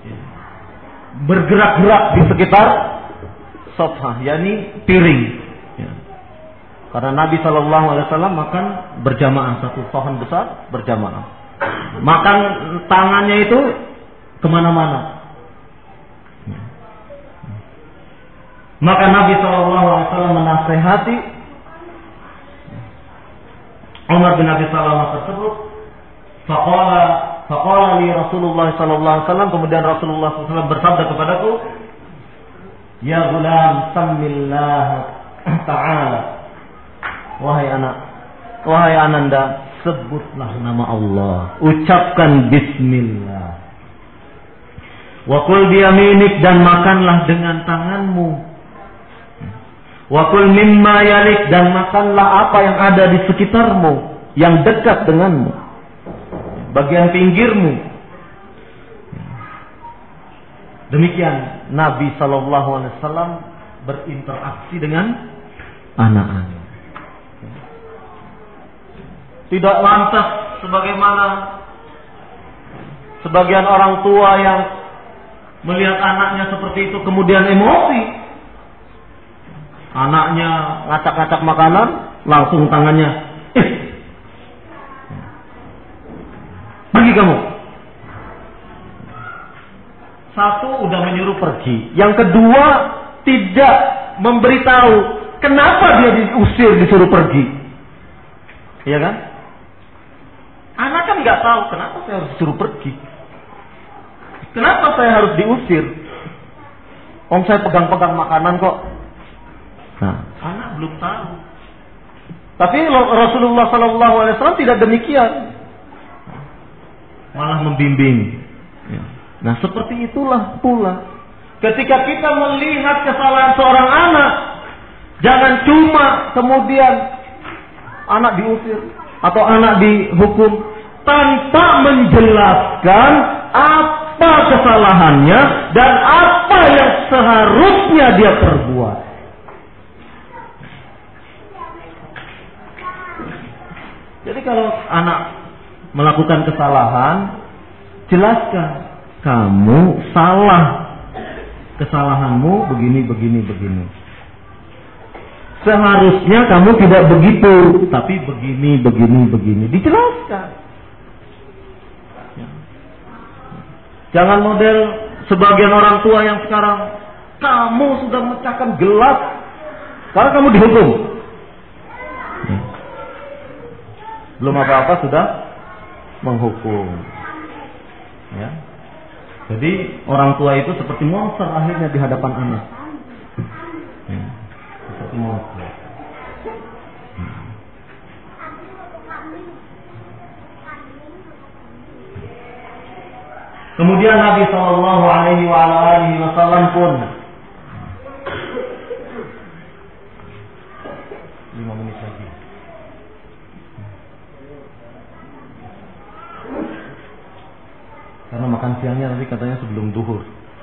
S1: bergerak-gerak di sekitar sofah, yakni piring. Ya. Karena Nabi SAW makan berjamaah, satu pohon besar berjamaah. Makan tangannya itu kemana-mana. Ya. Maka Nabi SAW menasehati Umar bin Abi Salamah tersebut. Faqala li Rasulullah SAW, kemudian Rasulullah SAW bersabda kepadaku, ya gulam, sammillah ta'ala. Wahai ananda, sebutlah nama Allah, ucapkan bismillah. Wa kul biyaminik, dan makanlah dengan tanganmu. Wa kul mimma yalik, dan makanlah apa yang ada di sekitarmu, yang dekat denganmu, bagian pinggirmu. Demikian Nabi SAW berinteraksi dengan anak-anak. Tidak lantas sebagaimana sebagian orang tua yang melihat anaknya seperti itu kemudian emosi. Anaknya ngacak-ngacak makanan, langsung tangannya, pergi kamu. Satu, udah menyuruh pergi. Yang kedua, tidak memberitahu kenapa dia diusir, disuruh pergi. Iya kan? Anak kan nggak tahu kenapa saya harus disuruh pergi. Kenapa saya harus diusir? Om, saya pegang-pegang makanan kok. Nah, anak belum tahu. Tapi Rasulullah SAW tidak demikian, malah membimbing. Nah, seperti itulah pula ketika kita melihat kesalahan seorang anak, jangan cuma kemudian anak diusir atau anak dihukum tanpa menjelaskan apa kesalahannya dan apa yang seharusnya dia perbuat. Jadi kalau anak melakukan kesalahan, jelaskan, kamu salah, kesalahanmu begini. Seharusnya kamu tidak begitu, tapi begini. Dijelaskan. Jangan model sebagian orang tua yang sekarang, kamu sudah memecahkan gelas, karena kamu dihukum. Belum apa-apa sudah menghukum. Ya. Jadi orang tua itu seperti monster akhirnya di hadapan anak. Ya. Seperti monster. Kemudian Nabi SAW pun 5 menit lagi. Karena makan siangnya nanti katanya sebelum duhur.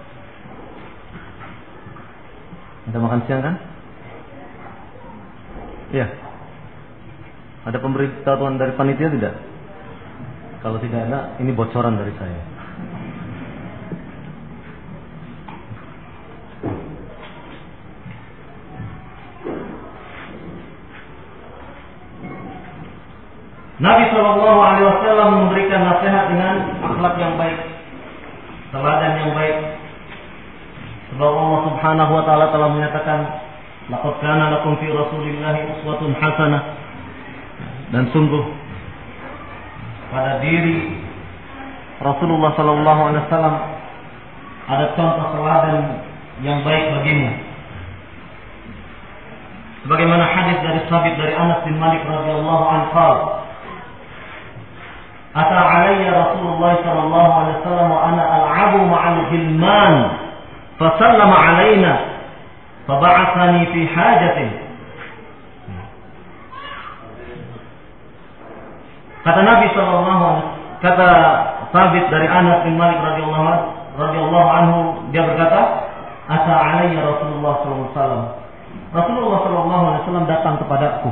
S1: Ada makan siang kan? Iya. Ada pemberitahuan dari panitia tidak? Kalau tidak ada, ini bocoran dari saya. Nabi SAW memberikan nasihat dengan akhlak yang baik, teladan yang baik. Sebab Allah Subhanahu wa taala telah menyatakan, laqad kana lakum fi Rasulillahi uswatun hasanah. Dan sungguh pada diri Rasulullah SAW ada contoh teladan yang baik bagimu. Sebagaimana hadis dari sahabat dari Anas bin Malik radhiyallahu anhu, Ata alayya Rasulullah sallallahu alaihi wasallam wa ana al'abu ma'al ghilman fa sallama alaina fa ba'athani fi hajatin. Kata Nabi sallallahu alaihi wasallam, kata sahabat dari Anas bin Malik radhiyallahu anhu, dia berkata, Ata alayya Rasulullah sallallahu alaihi wasallam. Rasulullah sallallahu alaihi wasallam datang kepadaku.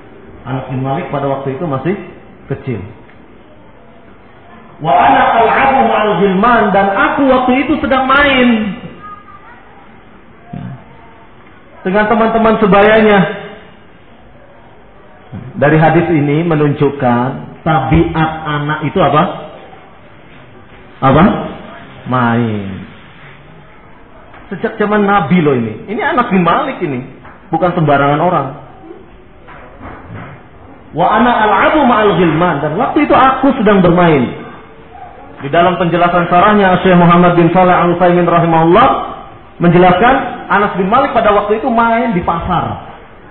S1: Anas bin Malik pada waktu itu masih kecil. Wa ana al'abu al'abu ma'al ghilman, dan aku waktu itu sedang main dengan teman-teman sebayanya. Dari hadis ini menunjukkan tabiat anak itu apa? Apa? Main. Sejak zaman Nabi loh ini. Ini Anas bin Malik ini, bukan sembarangan orang. Wa ana al'abu ma'al ghilman, dan waktu itu aku sedang bermain. Di dalam penjelasan sarahnya Syekh Muhammad bin Shalih Al-Utsaimin rahimahullah menjelaskan Anas bin Malik pada waktu itu main di pasar.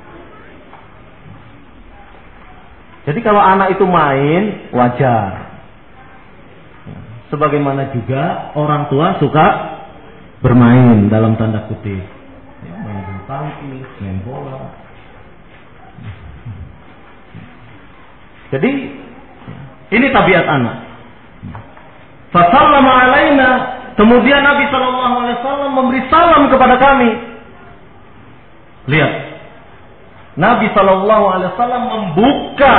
S1: Jadi kalau anak itu main, wajar. Sebagaimana juga orang tua suka bermain dalam tanda kutip. Main bulu tangkis, main bola. Jadi ini tabiat anak. Fasallama alaina, kemudian Nabi SAW memberi salam kepada kami. Lihat, Nabi SAW membuka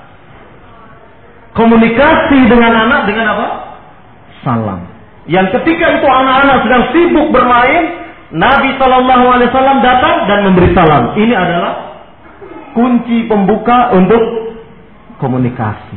S1: komunikasi dengan anak dengan apa? Salam. Yang ketika itu anak-anak sedang sibuk bermain, Nabi SAW datang dan memberi salam. Ini adalah kunci pembuka untuk komunikasi.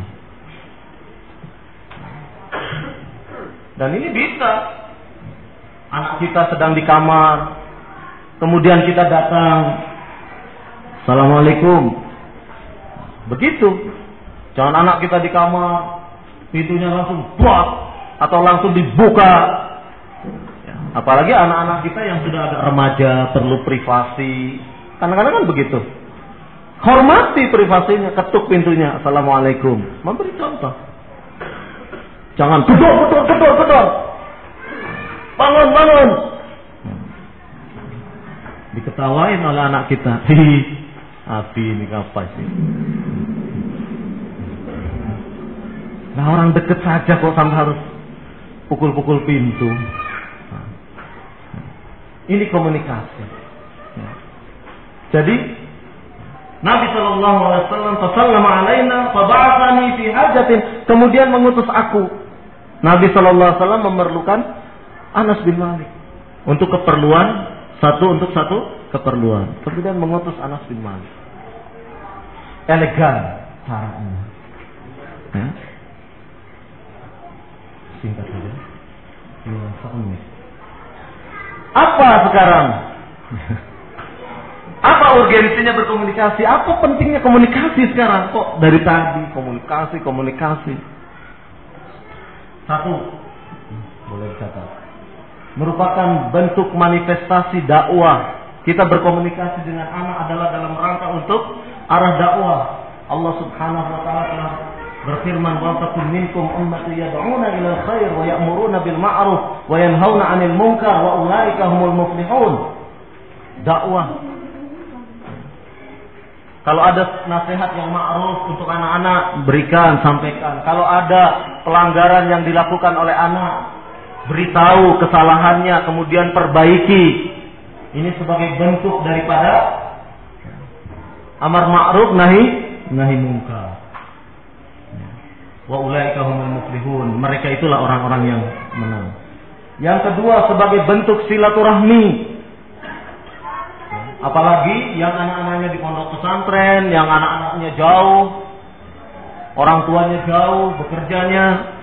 S1: Dan ini bisa. Anak kita sedang di kamar, kemudian kita datang, Assalamualaikum. Begitu. Jangan anak kita di kamar, pintunya langsung buat atau langsung dibuka. Apalagi anak-anak kita yang sudah agak remaja, perlu privasi. Kadang-kadang kan begitu. Hormati privasinya, ketuk pintunya, Assalamualaikum. Memberi contoh. Jangan gedor. Bangun. Diketawain oleh anak kita. Abi ini apa sih? Nah, orang deket saja kok sampai harus pukul-pukul pintu. Ini komunikasi. Jadi Nabi SAW fasallama alaina faba'athani fi hajatin, kemudian mengutus aku. Nabi SAW memerlukan Anas bin Malik untuk keperluan satu keperluan. Kemudian mengutus Anas bin Malik. Elegan caranya. Ya. Singkat saja. Apa sekarang? Apa urgensinya berkomunikasi? Apa pentingnya komunikasi sekarang? Kok dari tadi komunikasi. Satu, boleh dicatat, merupakan bentuk manifestasi dakwah. Kita berkomunikasi dengan anak adalah dalam rangka untuk arah dakwah. Allah Subhanahu wa taala telah berfirman, "Wa takum minkum ummatan yad'una ilal khair wa ya'muruna bil ma'ruf wa yanhauna 'anil munkar wa ulaika humul muflihun." Dakwah. Kalau ada nasihat yang ma'ruf untuk anak-anak, berikan, sampaikan. Kalau ada pelanggaran yang dilakukan oleh anak, beritahu kesalahannya, kemudian perbaiki. Ini sebagai bentuk daripada amar ma'ruf nahi munkar. Wa ulaika humul muflihun. Mereka itulah orang-orang yang menang. Yang kedua, sebagai bentuk silaturahmi. Apalagi yang anak-anaknya di pondok pesantren, yang anak-anaknya jauh, orang tuanya jauh, bekerjanya.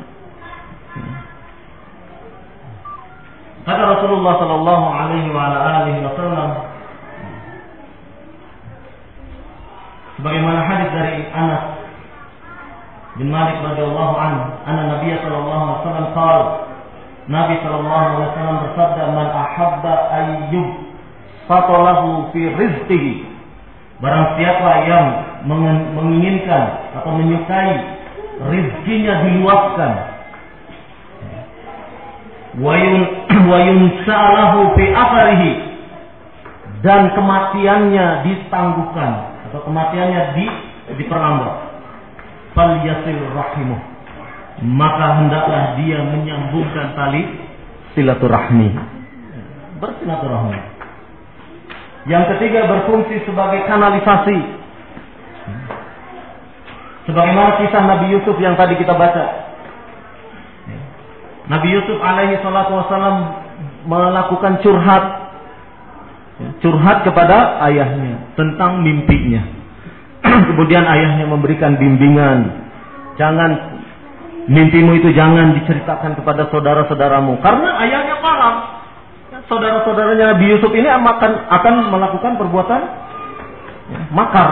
S1: Kata Rasulullah sallallahu alaihi wasallam, sebagaimana hadis dari Anas bin Malik radhiyallahu anhu, anna Nabi sallallahu alaihi wasallam qala, Nabi sallallahu alaihi wasallam bersabda, "Man ahabba ayyub fatalahu fi rizqihi." Barang siapa yang menginginkan atau menyukai rizkinya diluaskan, wa yunsalahu fi atharihi, dan kematiannya ditangguhkan atau kematiannya diperlambat, falyasil rahimuh, maka hendaklah dia menyambungkan tali silaturahmi, bersilaturahmi. Yang ketiga, berfungsi sebagai kanalisasi. Sebagaimana kisah Nabi Yusuf yang tadi kita baca. Nabi Yusuf alaihi salatu wasallam melakukan curhat kepada ayahnya tentang mimpinya. Kemudian ayahnya memberikan bimbingan, mimpimu itu jangan diceritakan kepada saudara-saudaramu, karena ayahnya paham saudara-saudaranya Nabi Yusuf ini akan melakukan perbuatan makar.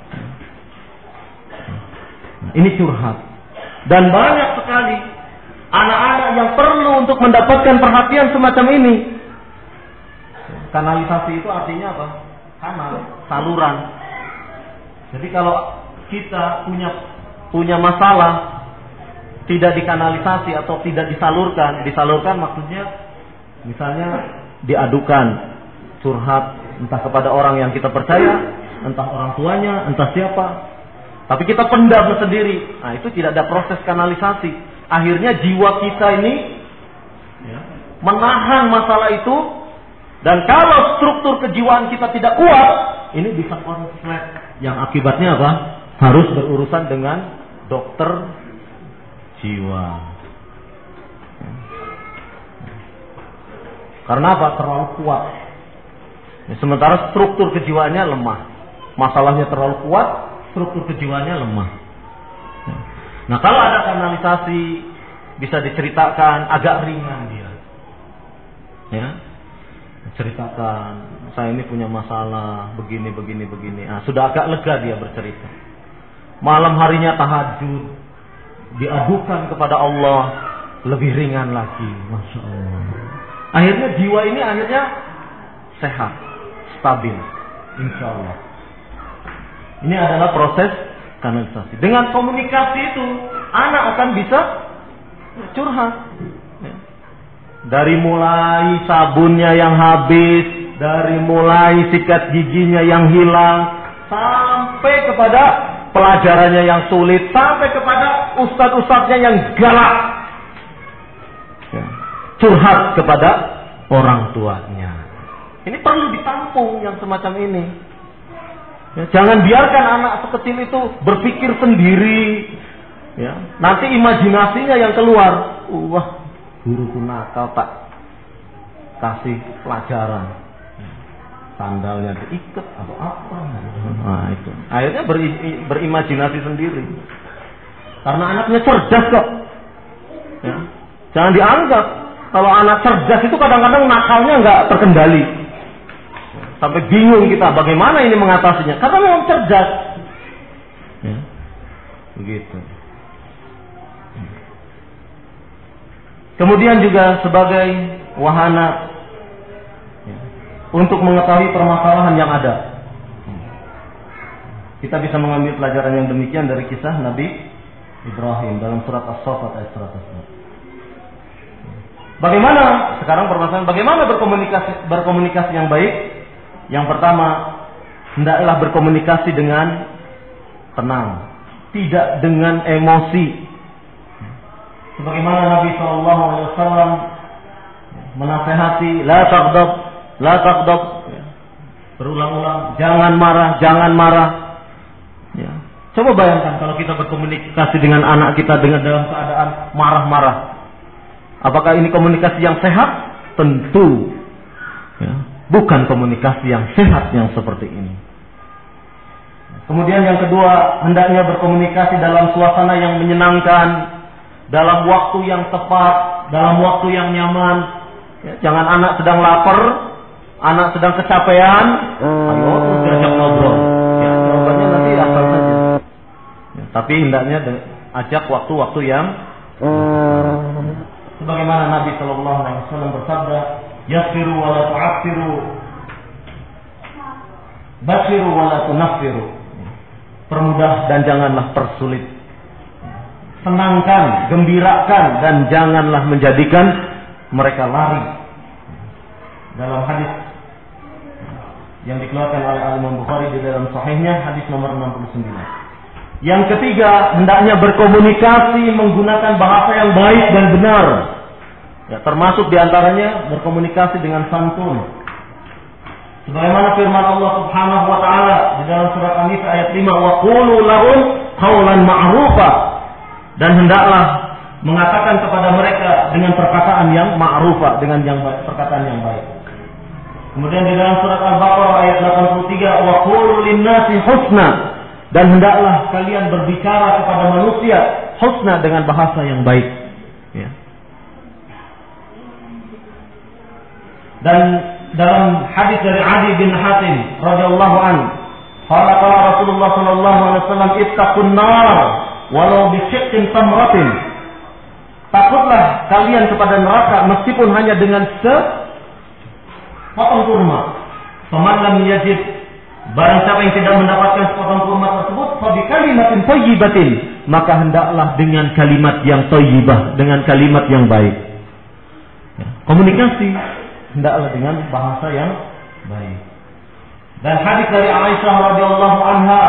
S1: Ini curhat. Dan banyak sekali anak-anak yang perlu untuk mendapatkan perhatian semacam ini. Kanalisasi itu artinya apa? Kanal, saluran. Jadi kalau kita punya masalah tidak dikanalisasi atau tidak disalurkan maksudnya misalnya diadukan, curhat entah kepada orang yang kita percaya, entah orang tuanya, entah siapa. Tapi kita pendam sendiri. Nah, itu tidak ada proses kanalisasi. Akhirnya jiwa kita ini menahan masalah itu, dan kalau struktur kejiwaan kita tidak kuat, ini bisa konslet. Yang akibatnya apa? Harus berurusan dengan dokter jiwa. Karena apa? Terlalu kuat. Sementara struktur kejiwaannya lemah. Masalahnya terlalu kuat, struktur kejiwaannya lemah. Nah, kalau ada kanalisasi, bisa diceritakan, agak ringan dia. Ya, ceritakan, saya ini punya masalah, begini. Nah, sudah agak lega dia bercerita. Malam harinya tahajud, diadukan kepada Allah, lebih ringan lagi, masya Allah. Akhirnya jiwa ini sehat, stabil, insya Allah. Ini adalah proses kanalisasi. Dengan komunikasi itu, anak akan bisa curhat. Dari mulai sabunnya yang habis, dari mulai sikat giginya yang hilang, sampai kepada pelajarannya yang sulit, sampai kepada ustadz-ustadznya yang galak. Curhat kepada orang tuanya. Ini perlu ditampung yang semacam ini. Jangan biarkan anak sekecil itu berpikir sendiri. Nanti imajinasinya yang keluar. Wah, guruku nakal, tak kasih pelajaran. Sandalnya diikat atau apa. Nah, itu. Akhirnya berimajinasi sendiri. Karena anaknya cerdas kok. Jangan dianggap kalau anak cerdas itu kadang-kadang nakalnya nggak terkendali. Sampai bingung kita bagaimana ini mengatasinya. Karena memang cerdas. Begitu. Kemudian juga sebagai wahana untuk mengetahui permasalahan yang ada. Kita bisa mengambil pelajaran yang demikian dari kisah Nabi Ibrahim dalam surat As-Saffat ayat 100. Bagaimana sekarang permasalahan bagaimana berkomunikasi yang baik? Yang pertama, hendaklah berkomunikasi dengan tenang, tidak dengan emosi. Sebagaimana Nabi SAW menasehati, la taghdab, berulang-ulang, jangan marah. Coba bayangkan kalau kita berkomunikasi dengan anak kita dalam keadaan marah-marah. Apakah ini komunikasi yang sehat? Tentu. Bukan komunikasi yang sehat yang seperti ini. Kemudian yang kedua, hendaknya berkomunikasi dalam suasana yang menyenangkan, dalam waktu yang tepat, dalam waktu yang nyaman. Jangan anak sedang lapar, anak sedang kecapean, ayo diajak ngobrol. Jawabannya nanti asal saja. Tapi hendaknya ajak waktu-waktu yang sebagaimana Nabi SAW bersabda, yassiru wa la tu'assiru, basyiru wa la tunaffiru. Permudah dan janganlah persulit. Senangkan, gembirakan dan janganlah menjadikan mereka lari. Dalam hadis yang dikeluarkan oleh Imam Bukhari di dalam sahihnya, hadis nomor 69. Yang ketiga, hendaknya berkomunikasi menggunakan bahasa yang baik dan benar. Termasuk diantaranya berkomunikasi dengan santun. Sebagaimana firman Allah Subhanahu wa taala di dalam surat An-Nisa ayat 5, wa qulu lahum qawlan ma'rufa. Dan hendaklah mengatakan kepada mereka dengan perkataan yang ma'rufah, dengan yang baik, perkataan yang baik. Kemudian di dalam surat Al-Baqarah ayat 83, wa qulu lin-nasi husna, dan hendaklah kalian berbicara kepada manusia husna, dengan bahasa yang baik. Ya. Dan dalam hadis dari Adi bin Hatim radhiyallahu anhu, qala Rasulullah sallallahu alaihi wasallam, ittaqun nar walau bi shiqqin tamratin. Takutlah kalian kepada neraka meskipun hanya dengan sepotong kurma. Faman lam yajid, barang siapa yang tidak mendapatkan sepotong kurma tersebut, fa bi kalimatin thayyibatin, maka hendaklah dengan kalimat yang thayyibah, dengan kalimat yang baik. Ya. Komunikasi hendaklah dengan bahasa yang baik. Dan hadis dari Aisyah radhiyallahu anha,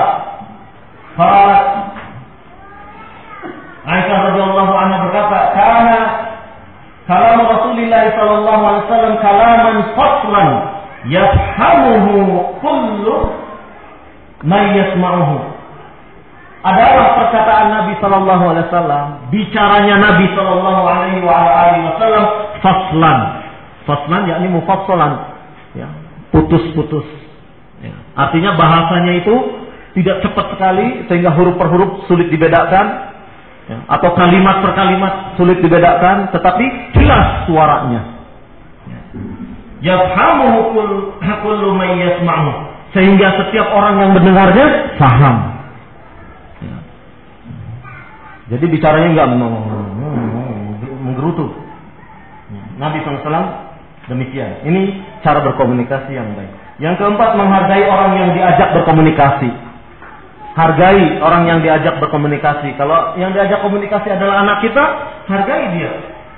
S1: Aisyah radhiyallahu anha berkata, "Kana kalam Rasulullah sallallahu alaihi wasallam kalaman faslan yafhamuhu kullu man yasma'uhu." Adalah perkataan Nabi sallallahu alaihi wasallam, bicaranya Nabi sallallahu alaihi wasallam faslan. Faslan yakni mufassalan, ya, putus-putus. Ya. Artinya bahasanya itu tidak cepat sekali sehingga huruf per huruf sulit dibedakan, ya, atau kalimat per kalimat sulit dibedakan, tetapi jelas suaranya. Yafhamuhu kullu man yasma'u, sehingga setiap orang yang mendengarnya paham. Ya. Jadi bicaranya enggak menggerutu. Nabi SAW demikian. Ini cara berkomunikasi yang baik. Yang keempat, menghargai orang yang diajak berkomunikasi. Hargai orang yang diajak berkomunikasi. Kalau yang diajak komunikasi adalah anak kita, hargai dia.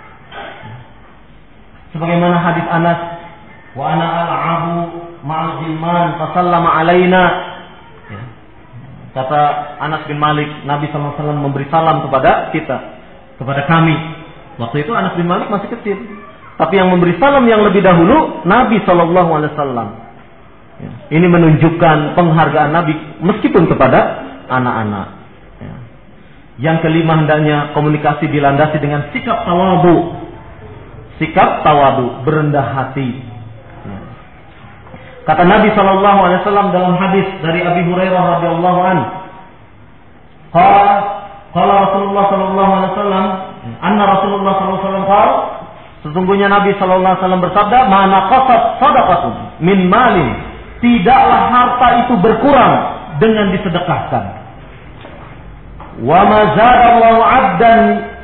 S1: Sebagaimana hadis Anas, wa ana al'abu ma'al jilman fasallama alaina. Ya. Kata Anas bin Malik, Nabi SAW memberi salam kepada kita, kepada kami. Waktu itu Anas bin Malik masih kecil. Tapi yang memberi salam yang lebih dahulu Nabi SAW. Ya. Ini menunjukkan penghargaan Nabi meskipun kepada anak-anak. Ya. Yang kelima, hendaknya komunikasi dilandasi dengan sikap tawadu. Sikap tawadu, berendah hati. Ya. Kata Nabi SAW dalam hadis dari Abi Hurairah radhiyallahu anhu, qala Rasulullah SAW, anna Rasulullah SAW qala, sesungguhnya Nabi SAW bersabda, "Ma naqasat shadaqatun min malin." Tidaklah harta itu berkurang dengan disedekahkan. Wa ma zadallahu 'abdan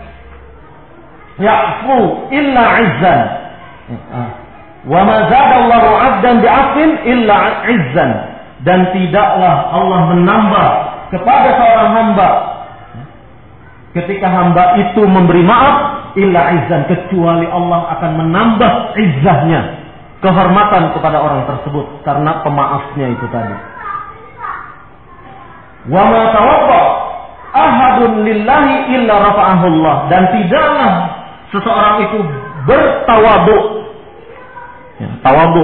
S1: ya'fu illa 'izzan. Wa ma zadallahu 'abdan bi'afwin illa 'izzan. Dan tidaklah Allah menambah kepada seorang hamba ketika hamba itu memberi maaf illa 'izzan, kecuali Allah akan menambah izzahnya, kehormatan kepada orang tersebut karena pemaafnya itu tadi. Wa ma tawadda ahadun lillahi illa rafa'ahu Allah, dan tidaklah seseorang itu bertawadhu, ya, tawadhu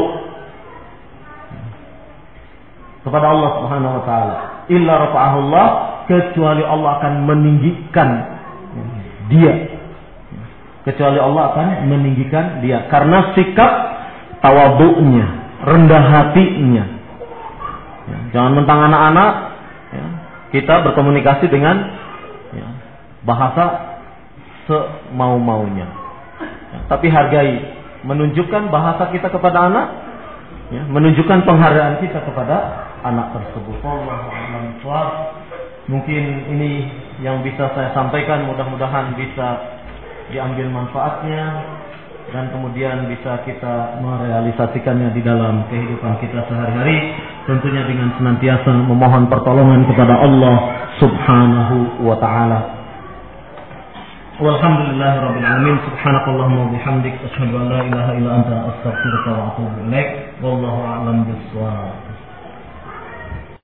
S1: kepada Allah Subhanahu wa taala, illa rafa'ahu Allah, kecuali Allah akan meninggikan dia. Kecuali Allah akan meninggikan dia karena sikap tawadhu'nya, rendah hatinya. Ya, jangan mentang anak-anak, ya, kita berkomunikasi dengan, ya, bahasa semau-maunya. Ya, tapi hargai, menunjukkan bahasa kita kepada anak, ya, menunjukkan penghargaan kita kepada anak tersebut. Wallahu a'lam bishawab. Mungkin ini yang bisa saya sampaikan, mudah-mudahan bisa diambil manfaatnya dan kemudian bisa kita merealisasikannya di dalam kehidupan kita sehari-hari, tentunya dengan senantiasa memohon pertolongan kepada Allah Subhanahu wa taala. Walhamdulillahirabbil alamin, subhanakallahumma wa bihamdik, asyhadu an la ilaha illa anta, astaghfiruka wa atubu ilaik. Wallahu a'lam bishawab.